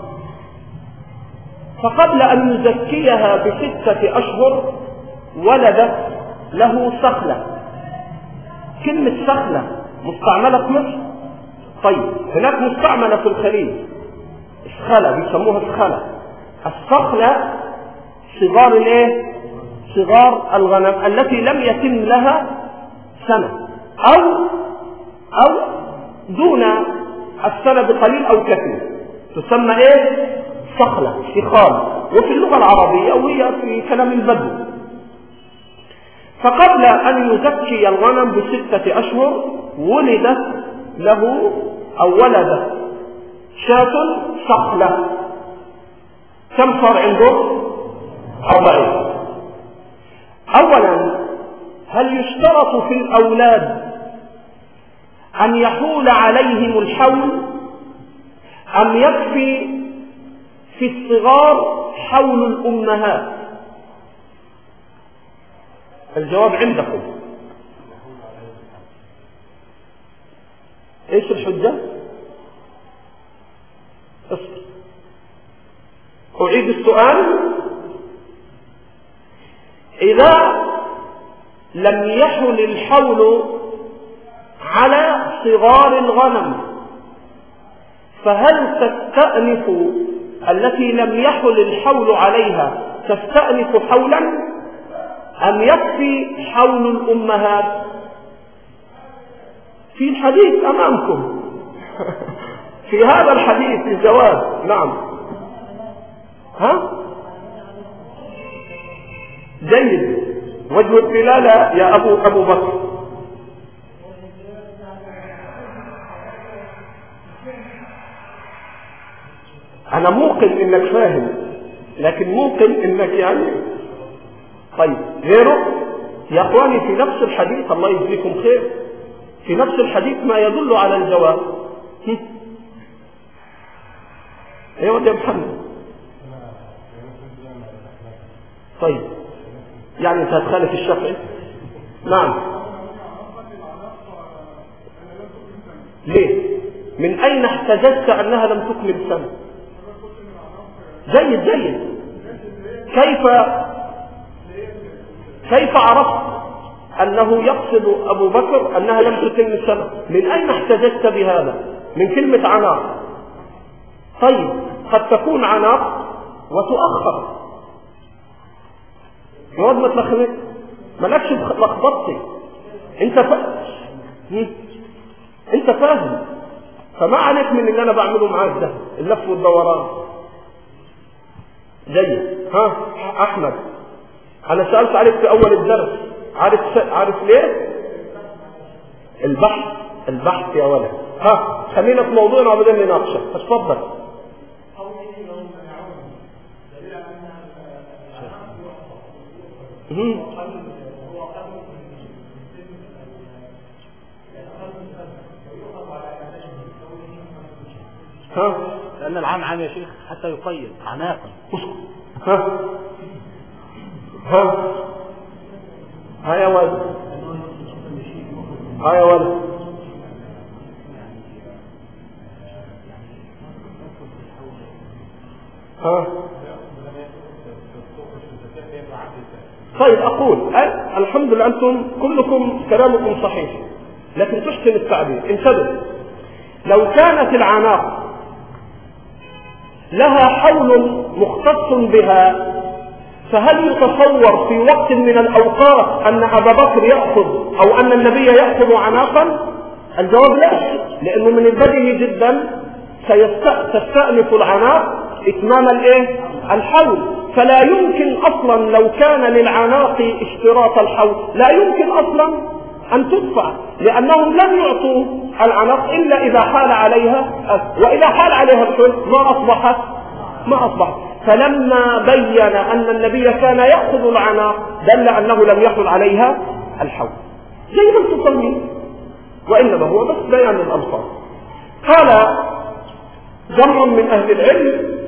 فقبل أن يزكيها ب6 أشهر ولدت له سخلة. كلمة سخلة مستعملة في مصر؟ طيب، هناك مستعملة في الخليج، السخلة بيسموها السخلة. السخلة صغار الايه؟ صغار الغنم التي لم يتم لها سنة أو دون السنة بقليل أو كثير، تسمى ايه؟ سخلة، شخال، وفي اللغة العربية وهي في كلام البدو. فقبل أن يزكي الغنم ب6 أشهر ولدت له أو ولدت شاة سخلة. كم صار عنده؟ 40. أولا، هل يشترط في الأولاد أن يحول عليهم الحول أم يكفي في الصغار حول الأمهات؟ الجواب عندكم. ايش الحجة؟ اصبر، أعيد السؤال. إذا لم يحل الحول على صغار الغنم فهل تستأنف التي لم يحل الحول عليها تستأنف حولا أم يكفي حول الأمهات؟ في الحديث أمامكم في هذا الحديث الجواب. نعم. جيد. وجه الدلالة يا أبو بكر. أنا موقن إنك فاهم، لكن موقن إنك يعني طيب غيره. يا أخواني، في نفس الحديث، الله يجزيكم خير، في نفس الحديث ما يدل على الجواب. أيوة يا محمد. طيب يعني انت هتخالف الشافعي؟ نعم. ليه؟ من اين احتججت انها لم تكمل سنة؟ جيد. كيف عرفت انه يقصد ابو بكر انها لم تتم سنة؟ من اين احتججت بهذا؟ من كلمة عناق. طيب قد تكون عناق وتؤخر. يقعد ما تلخبط، مالكش لخبطتي، انت فاهم، فما عليك من اللي انا بعمله معاك ده اللف والدوران. جيد. احمد، انا سألت عليك في اول الدرس، عارف ليه؟ البحث يا ولد. خلينا في موضوعنا وبدأ نناقشه. اتفضل. لأن العام عام يا شيخ حتى يقيد عناقا. ها يا ولد. طيب أقول الحمد لله أنتم كلكم كلامكم صحيح، لكن تحسن التعبير. انتبه، لو كانت العناق لها حول مختص بها، فهل يتصور في وقت من الأوقات أن أبا بكر يأخذ أو أن النبي يأخذ عناقا؟ الجواب لا، لأنه من البديهي جدا تستأنف العناق إتمام الحول. فلا يمكن أصلا لو كان للعناق اشتراط الحول لا يمكن أصلا أن تدفع، لأنهم لم يعطوا العناق إلا إذا حال عليها، وإذا حال عليها الحول ما أصبحت. فلما بين أن النبي كان يأخذ العناق دل أنه لم يحل عليها الحول، زي ما تصلي، وإنما هو بس بيان الألفاظ. قال جمع من أهل العلم: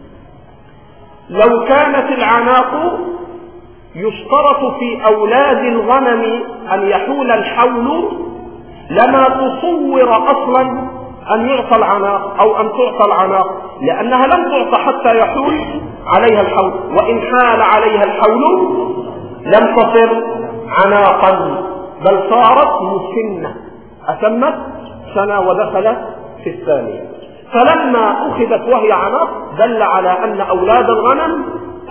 لو كانت العناق يشترط في أولاد الغنم أن يحول الحول لما تصور أصلا أن يعطى العناق أو أن تعطى العناق، لأنها لم تعطى حتى يحول عليها الحول، وإن حال عليها الحول لم تصر عناقا بل صارت مسنة، أتمت سنة ودخلت في الثانية. فلما أخذت وهي عناق دل على أن أولاد الغنم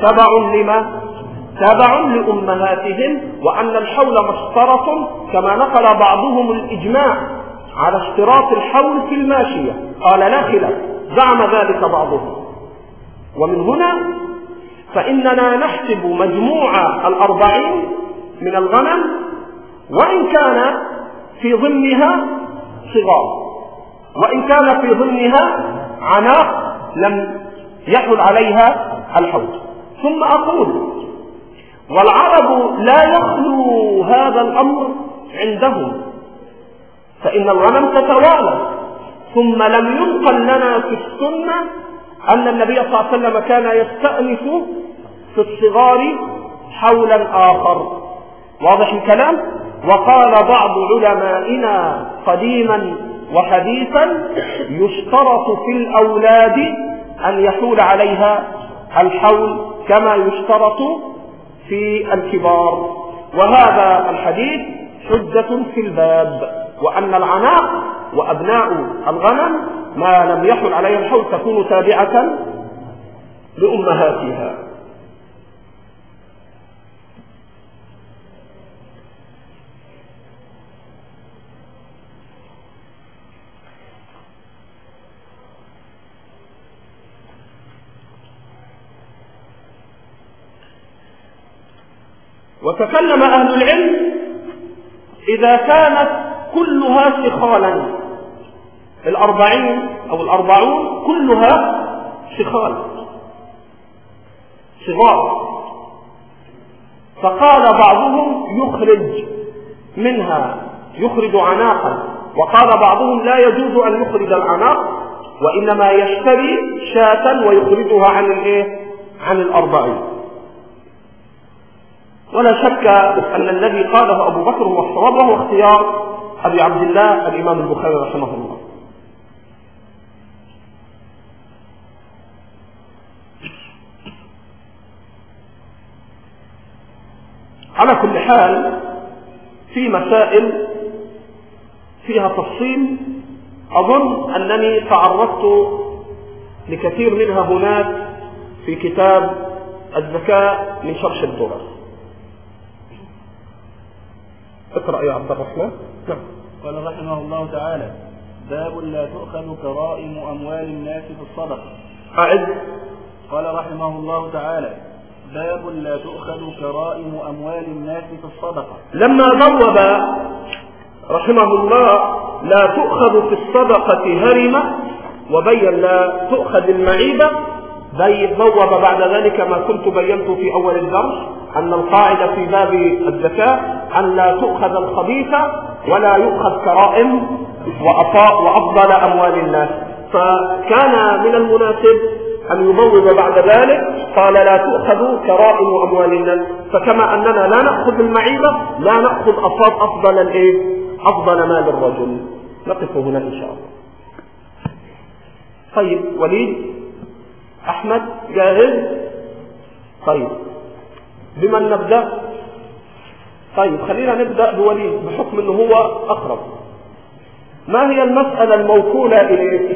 تبع لأمهاتهم، وأن الحول مشترط، كما نقل بعضهم الإجماع على اشتراط الحول في الماشية. قال لا خلاف، زعم ذلك بعضهم. ومن هنا فإننا نحسب مجموع 40 من الغنم وإن كان في ضمنها صغار، وإن كان في ضمنها عناق لم يحل عليها الحول. ثم أقول: والعرب لا يخلو هذا الأمر عندهم، فإن الغنم تتوالى، ثم لم ينقل لنا في السنة أن النبي صلى الله عليه وسلم كان يستأنف في الصغار حولا آخر. واضح الكلام؟ وقال بعض علمائنا قديما وحديثا: يشترط في الأولاد أن يحول عليها الحول كما يشترط في الكبار. وهذا الحديث حجة في الباب، وأن العناق وأبناء الغنم ما لم يحل عليها الحول تكون تابعة لأمهاتها. وتكلم أهل العلم إذا كانت كلها شخالا، 40 أو 40 كلها شخال صغار، فقال بعضهم يخرج عناقا، وقال بعضهم لا يجوز أن يخرج العناق، وإنما يشتري شاة ويخرجها عن 40. ولا شك أن الذي قاله أبو بكر هو الصواب، وهو اختيار أبي عبد الله الإمام البخاري رحمه الله. على كل حال في مسائل فيها تفصيل أظن أنني تعرضت لكثير منها هناك في كتاب الزكاة من شرح الدرر. اقرأ يا عبد الرحمن. نعم. قال رحمه الله تعالى: باب لا تؤخذ كرائم أموال الناس في الصدقة. أعد. قال رحمه الله تعالى: باب لا تؤخذ كرائم أموال الناس في الصدقة. لما بوب رحمه الله لا تؤخذ في الصدقة هرمة وبين لا تؤخذ المعيبة، بوب بعد ذلك ما كنت بينت في أول الدرس، أن القاعدة في باب الزكاة أن لا تؤخذ الخبيثة ولا يؤخذ كرائم وأفضل أموال الناس. فكان من المناسب أن يبوب بعد ذلك قال لا تؤخذ كرائم أموال الناس، فكما أننا لا نأخذ المعيبة لا نأخذ أفضل مال الرجل. نقف هنا إن شاء الله. طيب وليد أحمد جاهز؟ طيب بمن نبدأ؟ طيب خلينا نبدأ بوليد بحكم أنه هو أقرب. ما هي المسألة الموكولة إليك؟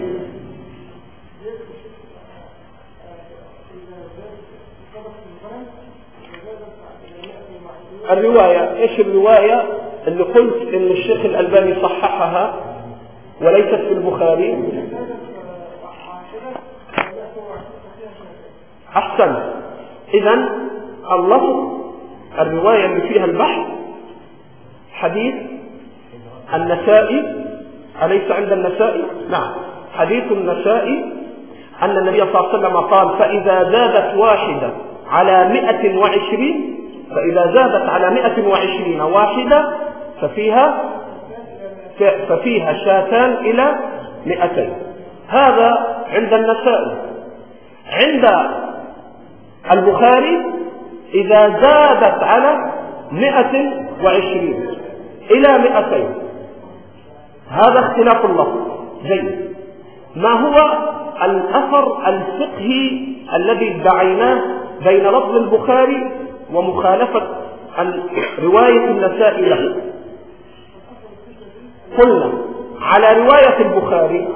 الرواية. إيش الرواية اللي قلت إن الشيخ الألباني صححها وليست في البخاري؟ أحسن. إذن اللفظ الرواية اللي فيها البحث حديث النسائي، أليس عند النسائي؟ نعم، حديث النسائي أن النبي صلى الله عليه وسلم قال: فإذا زادت واحدة على 120 فإذا زادت على 120 واحدة ففيها شاتان إلى 200. هذا عند النسائي. عند البخاري إذا زادت على 120 إلى 200. هذا اختلاف اللفظ. جيد. ما هو الأثر الفقهي الذي ادعيناه بين لفظ البخاري ومخالفة رواية النسائي له؟ قلنا على رواية البخاري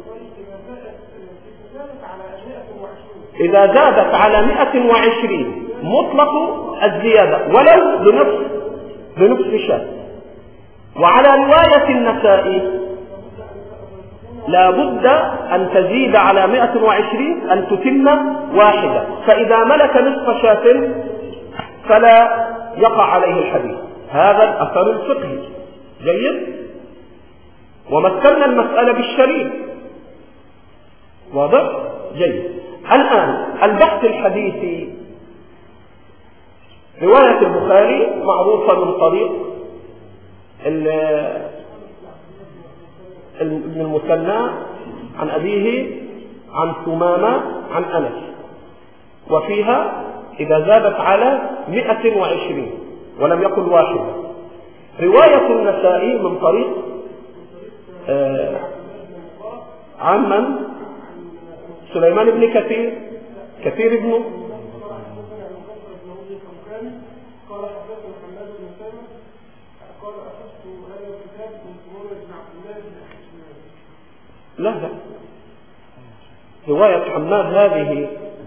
إذا زادت على 120 مطلق الزيادة ولو بنصف شاة. وعلى رواية النسائي لا بد أن تزيد على 120 أن تتم واحدة، فإذا ملك نصف شاة فلا يقع عليه الحديث. هذا الأثر الفقهي. جيد. ومثلنا المسألة بالشريك. واضح؟ جيد. الآن البحث الحديثي. رواية البخاري معروفة من طريق ابن المثنى عن أبيه عن ثمامة عن أنس، وفيها إذا زادت على 120 ولم يقل واحدة. رواية النسائي من طريق عن سليمان بن كثير ابنه لا رواية حماد هذه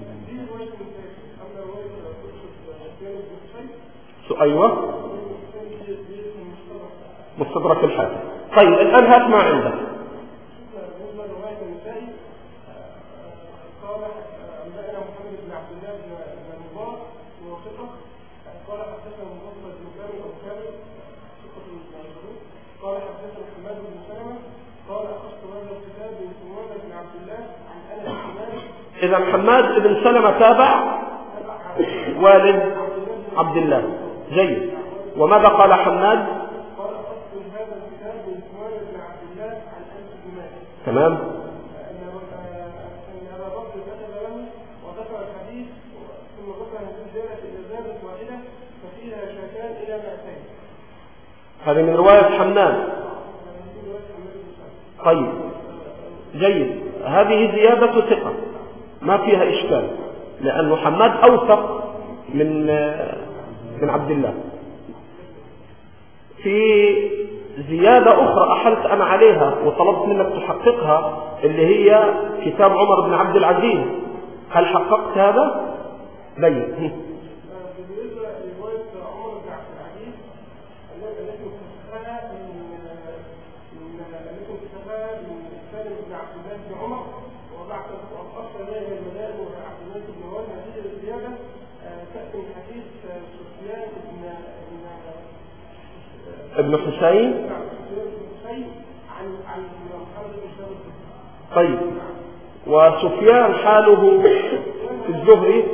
أيوة مستدرك الحاكم. طيب الآن هات ما عندك. إذا حماد بن سلمة تابع والد عبد الله. جيد. وماذا قال حماد؟ تمام. هذه من رواية حماد. طيب جيد، هذه زيادة ثقة ما فيها إشكال، لأن حماد أوثق من عبد الله. في زيادة أخرى أحلت أنا عليها وطلبت منك تحققها، اللي هي كتاب عمر بن عبد العزيز، هل حققت هذا؟ بين. بالنسبة لرواية عمر بن عبد العزيز التي كتبها من سالم بن عبد الله بن عمر وبعد أصل إليه المدائن وعبد الله بن عمر، هذه الزيادة تأتي من حديث سفيان ابن حسين عن محمد بن سلمة. طيب، وسفيان حاله في الزهري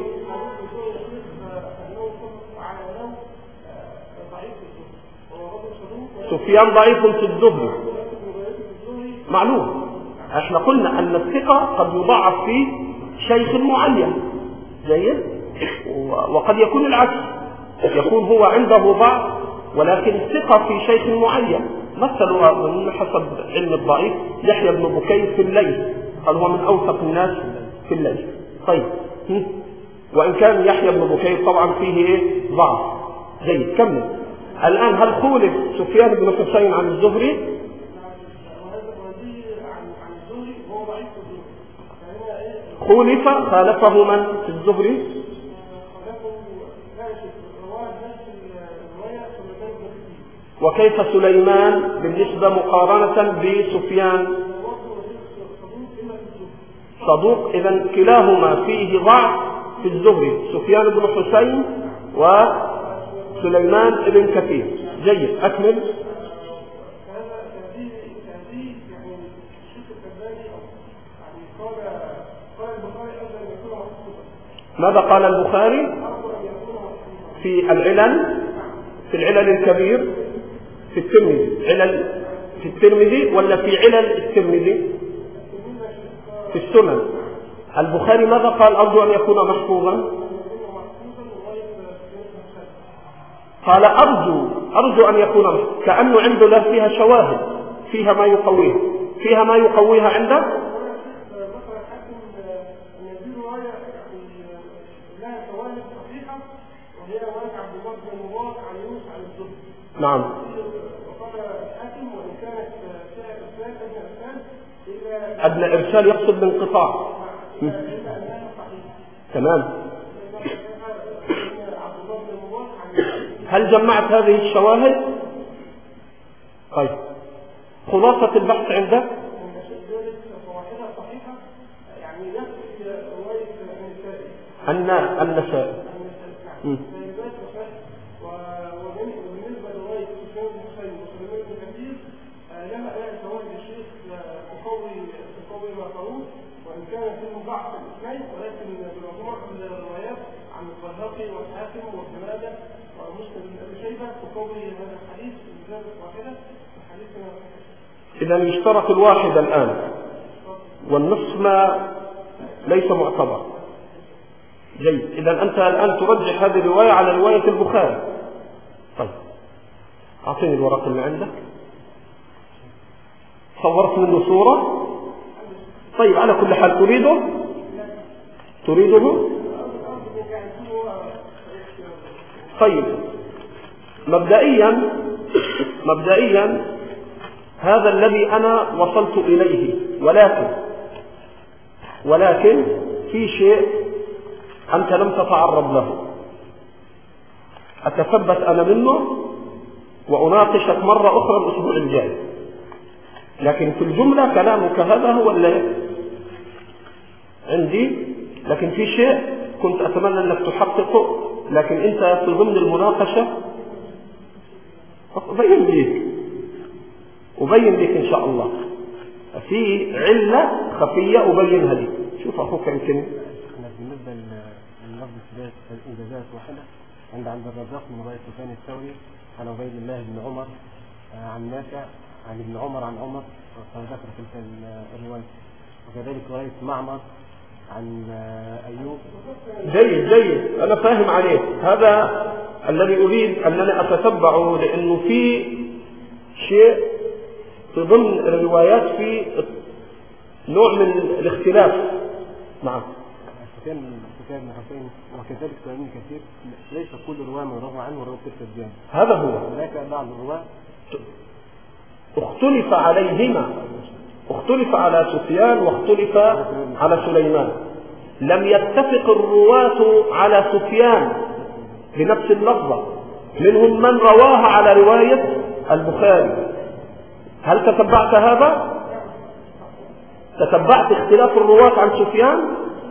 سفيان ضعيف في الزهري معلوم. احنا قلنا ان الثقة قد يضعف في شيخ معين، جيد، وقد يكون العكس، يكون هو عنده ضعف ولكن الثقة في شيخ معين. مثلوا من حسب علم الضعيف يحيى بن بكير في الليل، قال هو من أوثق الناس في الليل. طيب، وإن كان يحيى بن بكير طبعا فيه ضعف. جيد، كمل. الآن هل خولف سفيان بن حسين عن الزهري؟ خولف، خالفه من في الزهري؟ وكيف سليمان بالنسبة مقارنة بسفيان؟ صدوق. إذن كلاهما فيه ضعف في الزهري، سفيان بن حسين وسليمان بن كثير. جيد، أكمل. ماذا قال البخاري في العلل؟ في العلل الكبير في الترمذي، علل في الترمذي ولا في علل الترمذي؟ في السنن. البخاري ماذا قال؟ أرجو أن يكون محفوظا. قال أرجو أن يكون محفوظا، كأنه عنده له فيها شواهد، فيها ما يقويها عنده. نعم. أدنى إرسال يقصد بالانقطاع. تمام. هل جمعت هذه الشواهد؟ طيب، خلاصة البحث عندك النسائي. وإن كان فيه ضعف الاثنين، ولكن بمجموع الروايات عن البيهقي والحاكم والجنادة ومسلم بن أبي شيبة تقوي هذا الحديث بزيادة واحدة. إذا يشترط الواحد الآن، والنصف ما ليس معتبر. جيد، إذا أنت الآن ترجح هذه الرواية على رواية البخاري. طيب، أعطيني الورق اللي عندك، صورت منه صورة. طيب، على كل حال تريده. طيب، مبدئيا هذا الذي أنا وصلت إليه، ولكن في شيء أنت لم تتعرض له، أتثبت أنا منه وأناقشك مرة أخرى الأسبوع الجاي. لكن في الجملة كلامك هذا هو اللي عندي، لكن في شيء كنت أتمنى أنك تحققه، لكن أنت في ضمن المناقشة أبين لك إن شاء الله في علة خفية أبينها لك. شوف أخوك يمكن بالنسبة لللفظ الإنجازات واحدة عند الرزاق من رواية سفيان الثوري عن عبيد الله بن عمر عن نافع عن ابن عمر عن عمر، فذكر تلك الرواية. وكذلك رواية معمر عن أيوب. جيد، أنا فاهم عليه. هذا الذي أريد أنني أتتبعه، لأنه في شيء في ضمن الروايات في نوع من الاختلاف. نعم. سفيان بن حسين وكذلك سليمان كثير ليس كل الرواة من روى عنه روى تلك الزيادة. هذا هو. هناك بعض الرواة اختلف عليهما، اختلف على سفيان واختلف على سليمان. لم يتفق الرواة على سفيان بنفس اللفظة، منهم من رواها على رواية البخاري. هل تتبعت هذا؟ تتبعت اختلاف الرواة عن سفيان؟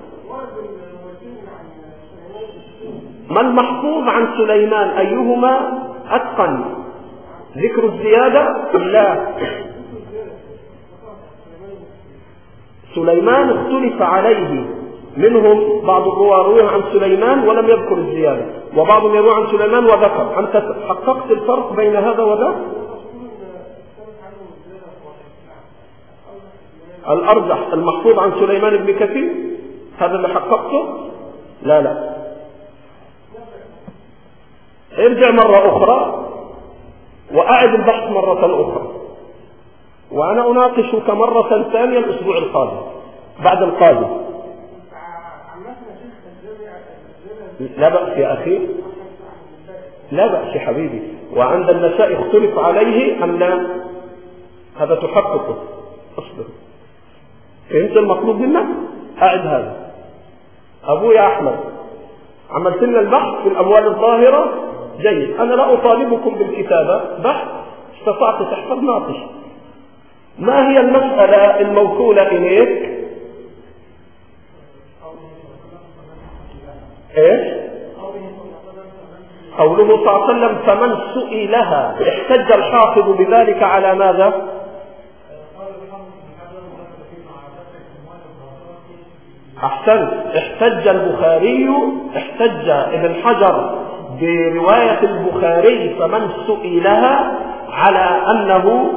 ما المحفوظ عن سليمان أيهما أتقن؟ ذكر الزيادة؟ لا، سليمان اختلف عليه، منهم بعض الرواة روى عن سليمان ولم يذكر الزيادة، وبعضهم يروى عن سليمان وذكر. أنت حققت الفرق بين هذا وذاك؟ الأرجح المحفوظ عن سليمان بن كثير، هذا اللي حققته؟ لا، ارجع مرة أخرى وأعد البحث مرة أخرى، وأنا أناقشك مرة ثانية الأسبوع القادم بعد القادم. لا بأس يا أخي، لا بأس يا حبيبي. وعند النساء اختلف عليه أم لا؟ هذا تحققه. اصبر، فهمت المطلوب منك؟ أعد هذا. أبويا أحمد عملت لنا البحث في الأموال الظاهرة، جيد. أنا لا أطالبكم بالكتابة، بحث استطعت تحفظ ناقش. ما هي المسألة الموصولة إليك؟ إيش؟ قوله صلى الله عليه وسلم فمن سئلها، احتج الحافظ بذلك على ماذا؟ أحسنت، احتج البخاري، احتج ابن حجر برواية البخاري فمن سئلها على أنه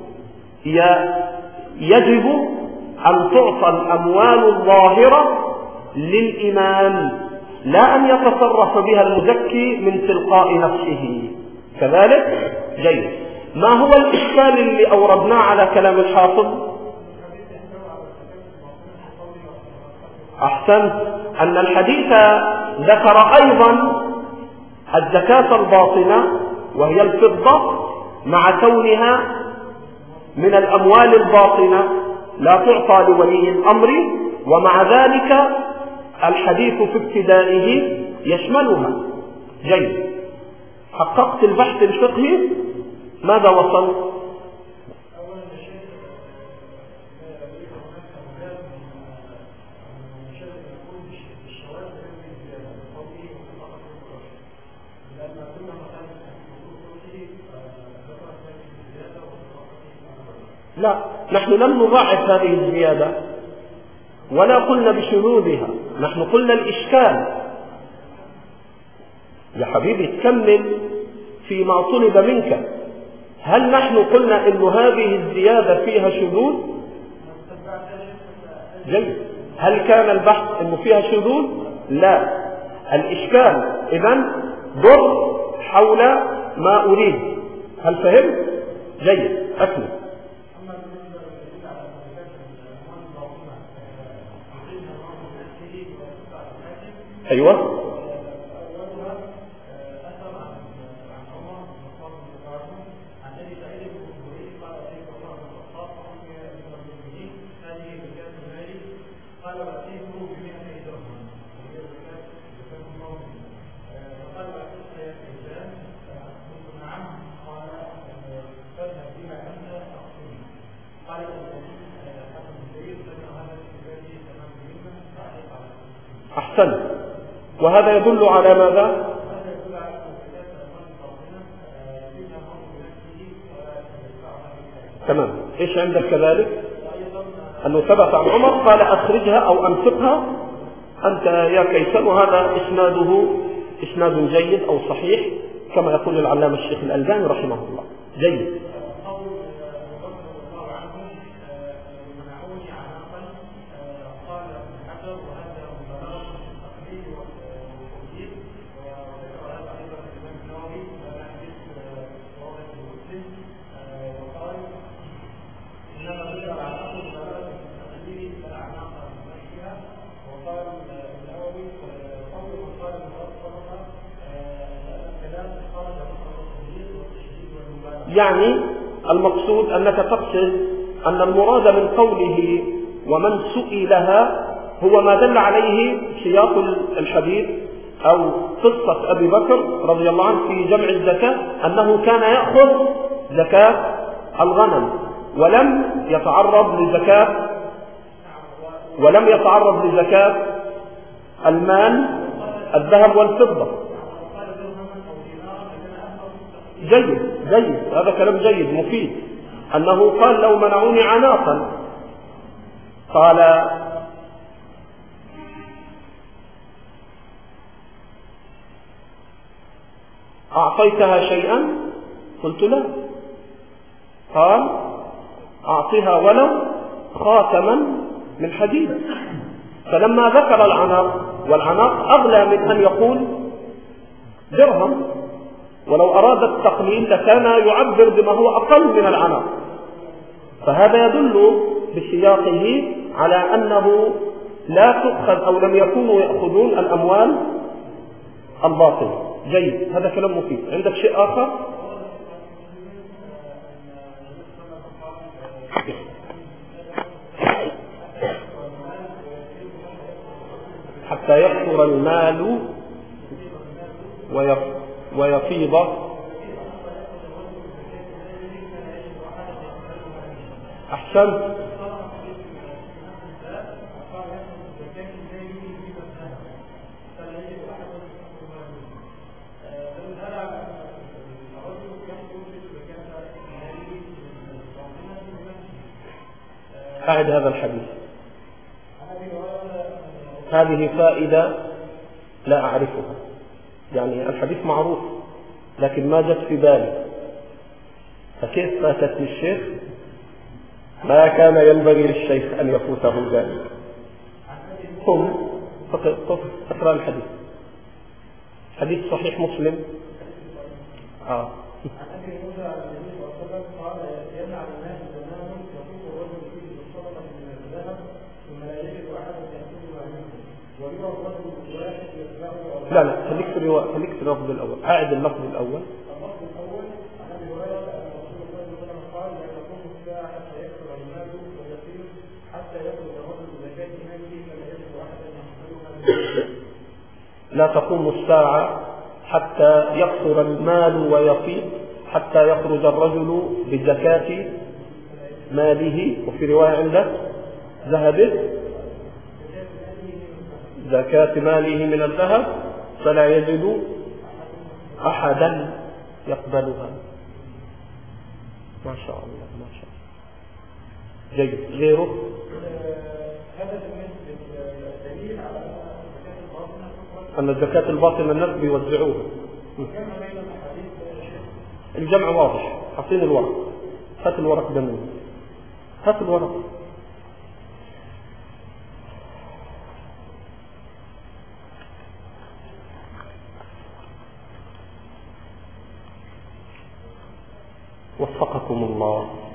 يجب أن تعطى الأموال الظاهرة للإمام، لا أن يتصرف بها المزكي من تلقاء نفسه. كذلك؟ جيد. ما هو الإشكال اللي أوردناه على كلام الحافظ؟ أحسنت، أن الحديث ذكر أيضا الزكاة الباطنة وهي الفضة، مع كونها من الأموال الباطنة لا تعطى لولي الأمر، ومع ذلك الحديث في ابتدائه يشملها. جيد. حققت البحث الفقهي، ماذا وصل؟ لا، نحن لم نضاعف هذه الزيادة ولا قلنا بشذوذها، نحن قلنا الإشكال. يا حبيبي تكمل فيما طلب منك. هل نحن قلنا إن هذه الزيادة فيها شذوذ؟ جيد. هل كان البحث إنه فيها شذوذ؟ لا. الإشكال إذن ضر حول ما أريد. هل فهمت؟ جيد. أكمل. أيوة. أحسن. وهذا يدل على ماذا؟ تمام. إيش عندك كذلك؟ أنه ثبت عن عمر قال أخرجها أو أمسكها أنت يا كيسان، وهذا إسناد جيد أو صحيح كما يقول العلامة الشيخ الألباني رحمه الله. جيد. يعني المقصود أنك تقصد أن المراد من قوله ومن سئلها هو ما دل عليه سياق الحديث أو قصة أبي بكر رضي الله عنه في جمع الزكاة، أنه كان يأخذ زكاة الغنم ولم يتعرض لزكاة المال الذهب والفضة. جيد، هذا كلام جيد مفيد. أنه قال لو منعوني عناقا قال أعطيتها شيئا؟ قلت لا. قال أعطيها ولو خاتما من حديد. فلما ذكر العناق، والعناق أغلى من أن يقول درهم، ولو أراد التقليل لكان يعبر بما هو أقل من العناق. فهذا يدل بسياقه على أنه لا تؤخذ أو لم يكونوا يأخذون الأموال الباطلة. جيد، هذا كلام مفيد. عندك شيء آخر؟ حتى يكثر المال ويفيض. أحسنت. أعد هذا الحديث. هذه فائدة لا أعرفها، يعني الحديث معروف لكن ما جت في بالي، فكيف فاتتني الشيخ؟ ما كان ينبغي للشيخ أن يفوته ذلك. قم اقرأ الحديث. حديث صحيح مسلم. لا خليك في اللفظ الأول. أعد اللفظ الأول. لا تقوم الساعة حتى يكثر المال ويفيض، حتى يخرج الرجل بزكاة ماله، وفي رواية عندك ذهبه، زكاة ماله من الذهب، فلا يجد أحدا يقبلها. ما شاء الله ما شاء الله. جيد. غيره؟ أن الزكاة الباطنة الناس بيوزعوها. الجمع واضح. حطين الورق. هات الورق ده منه. هات الورق. وفقكم الله.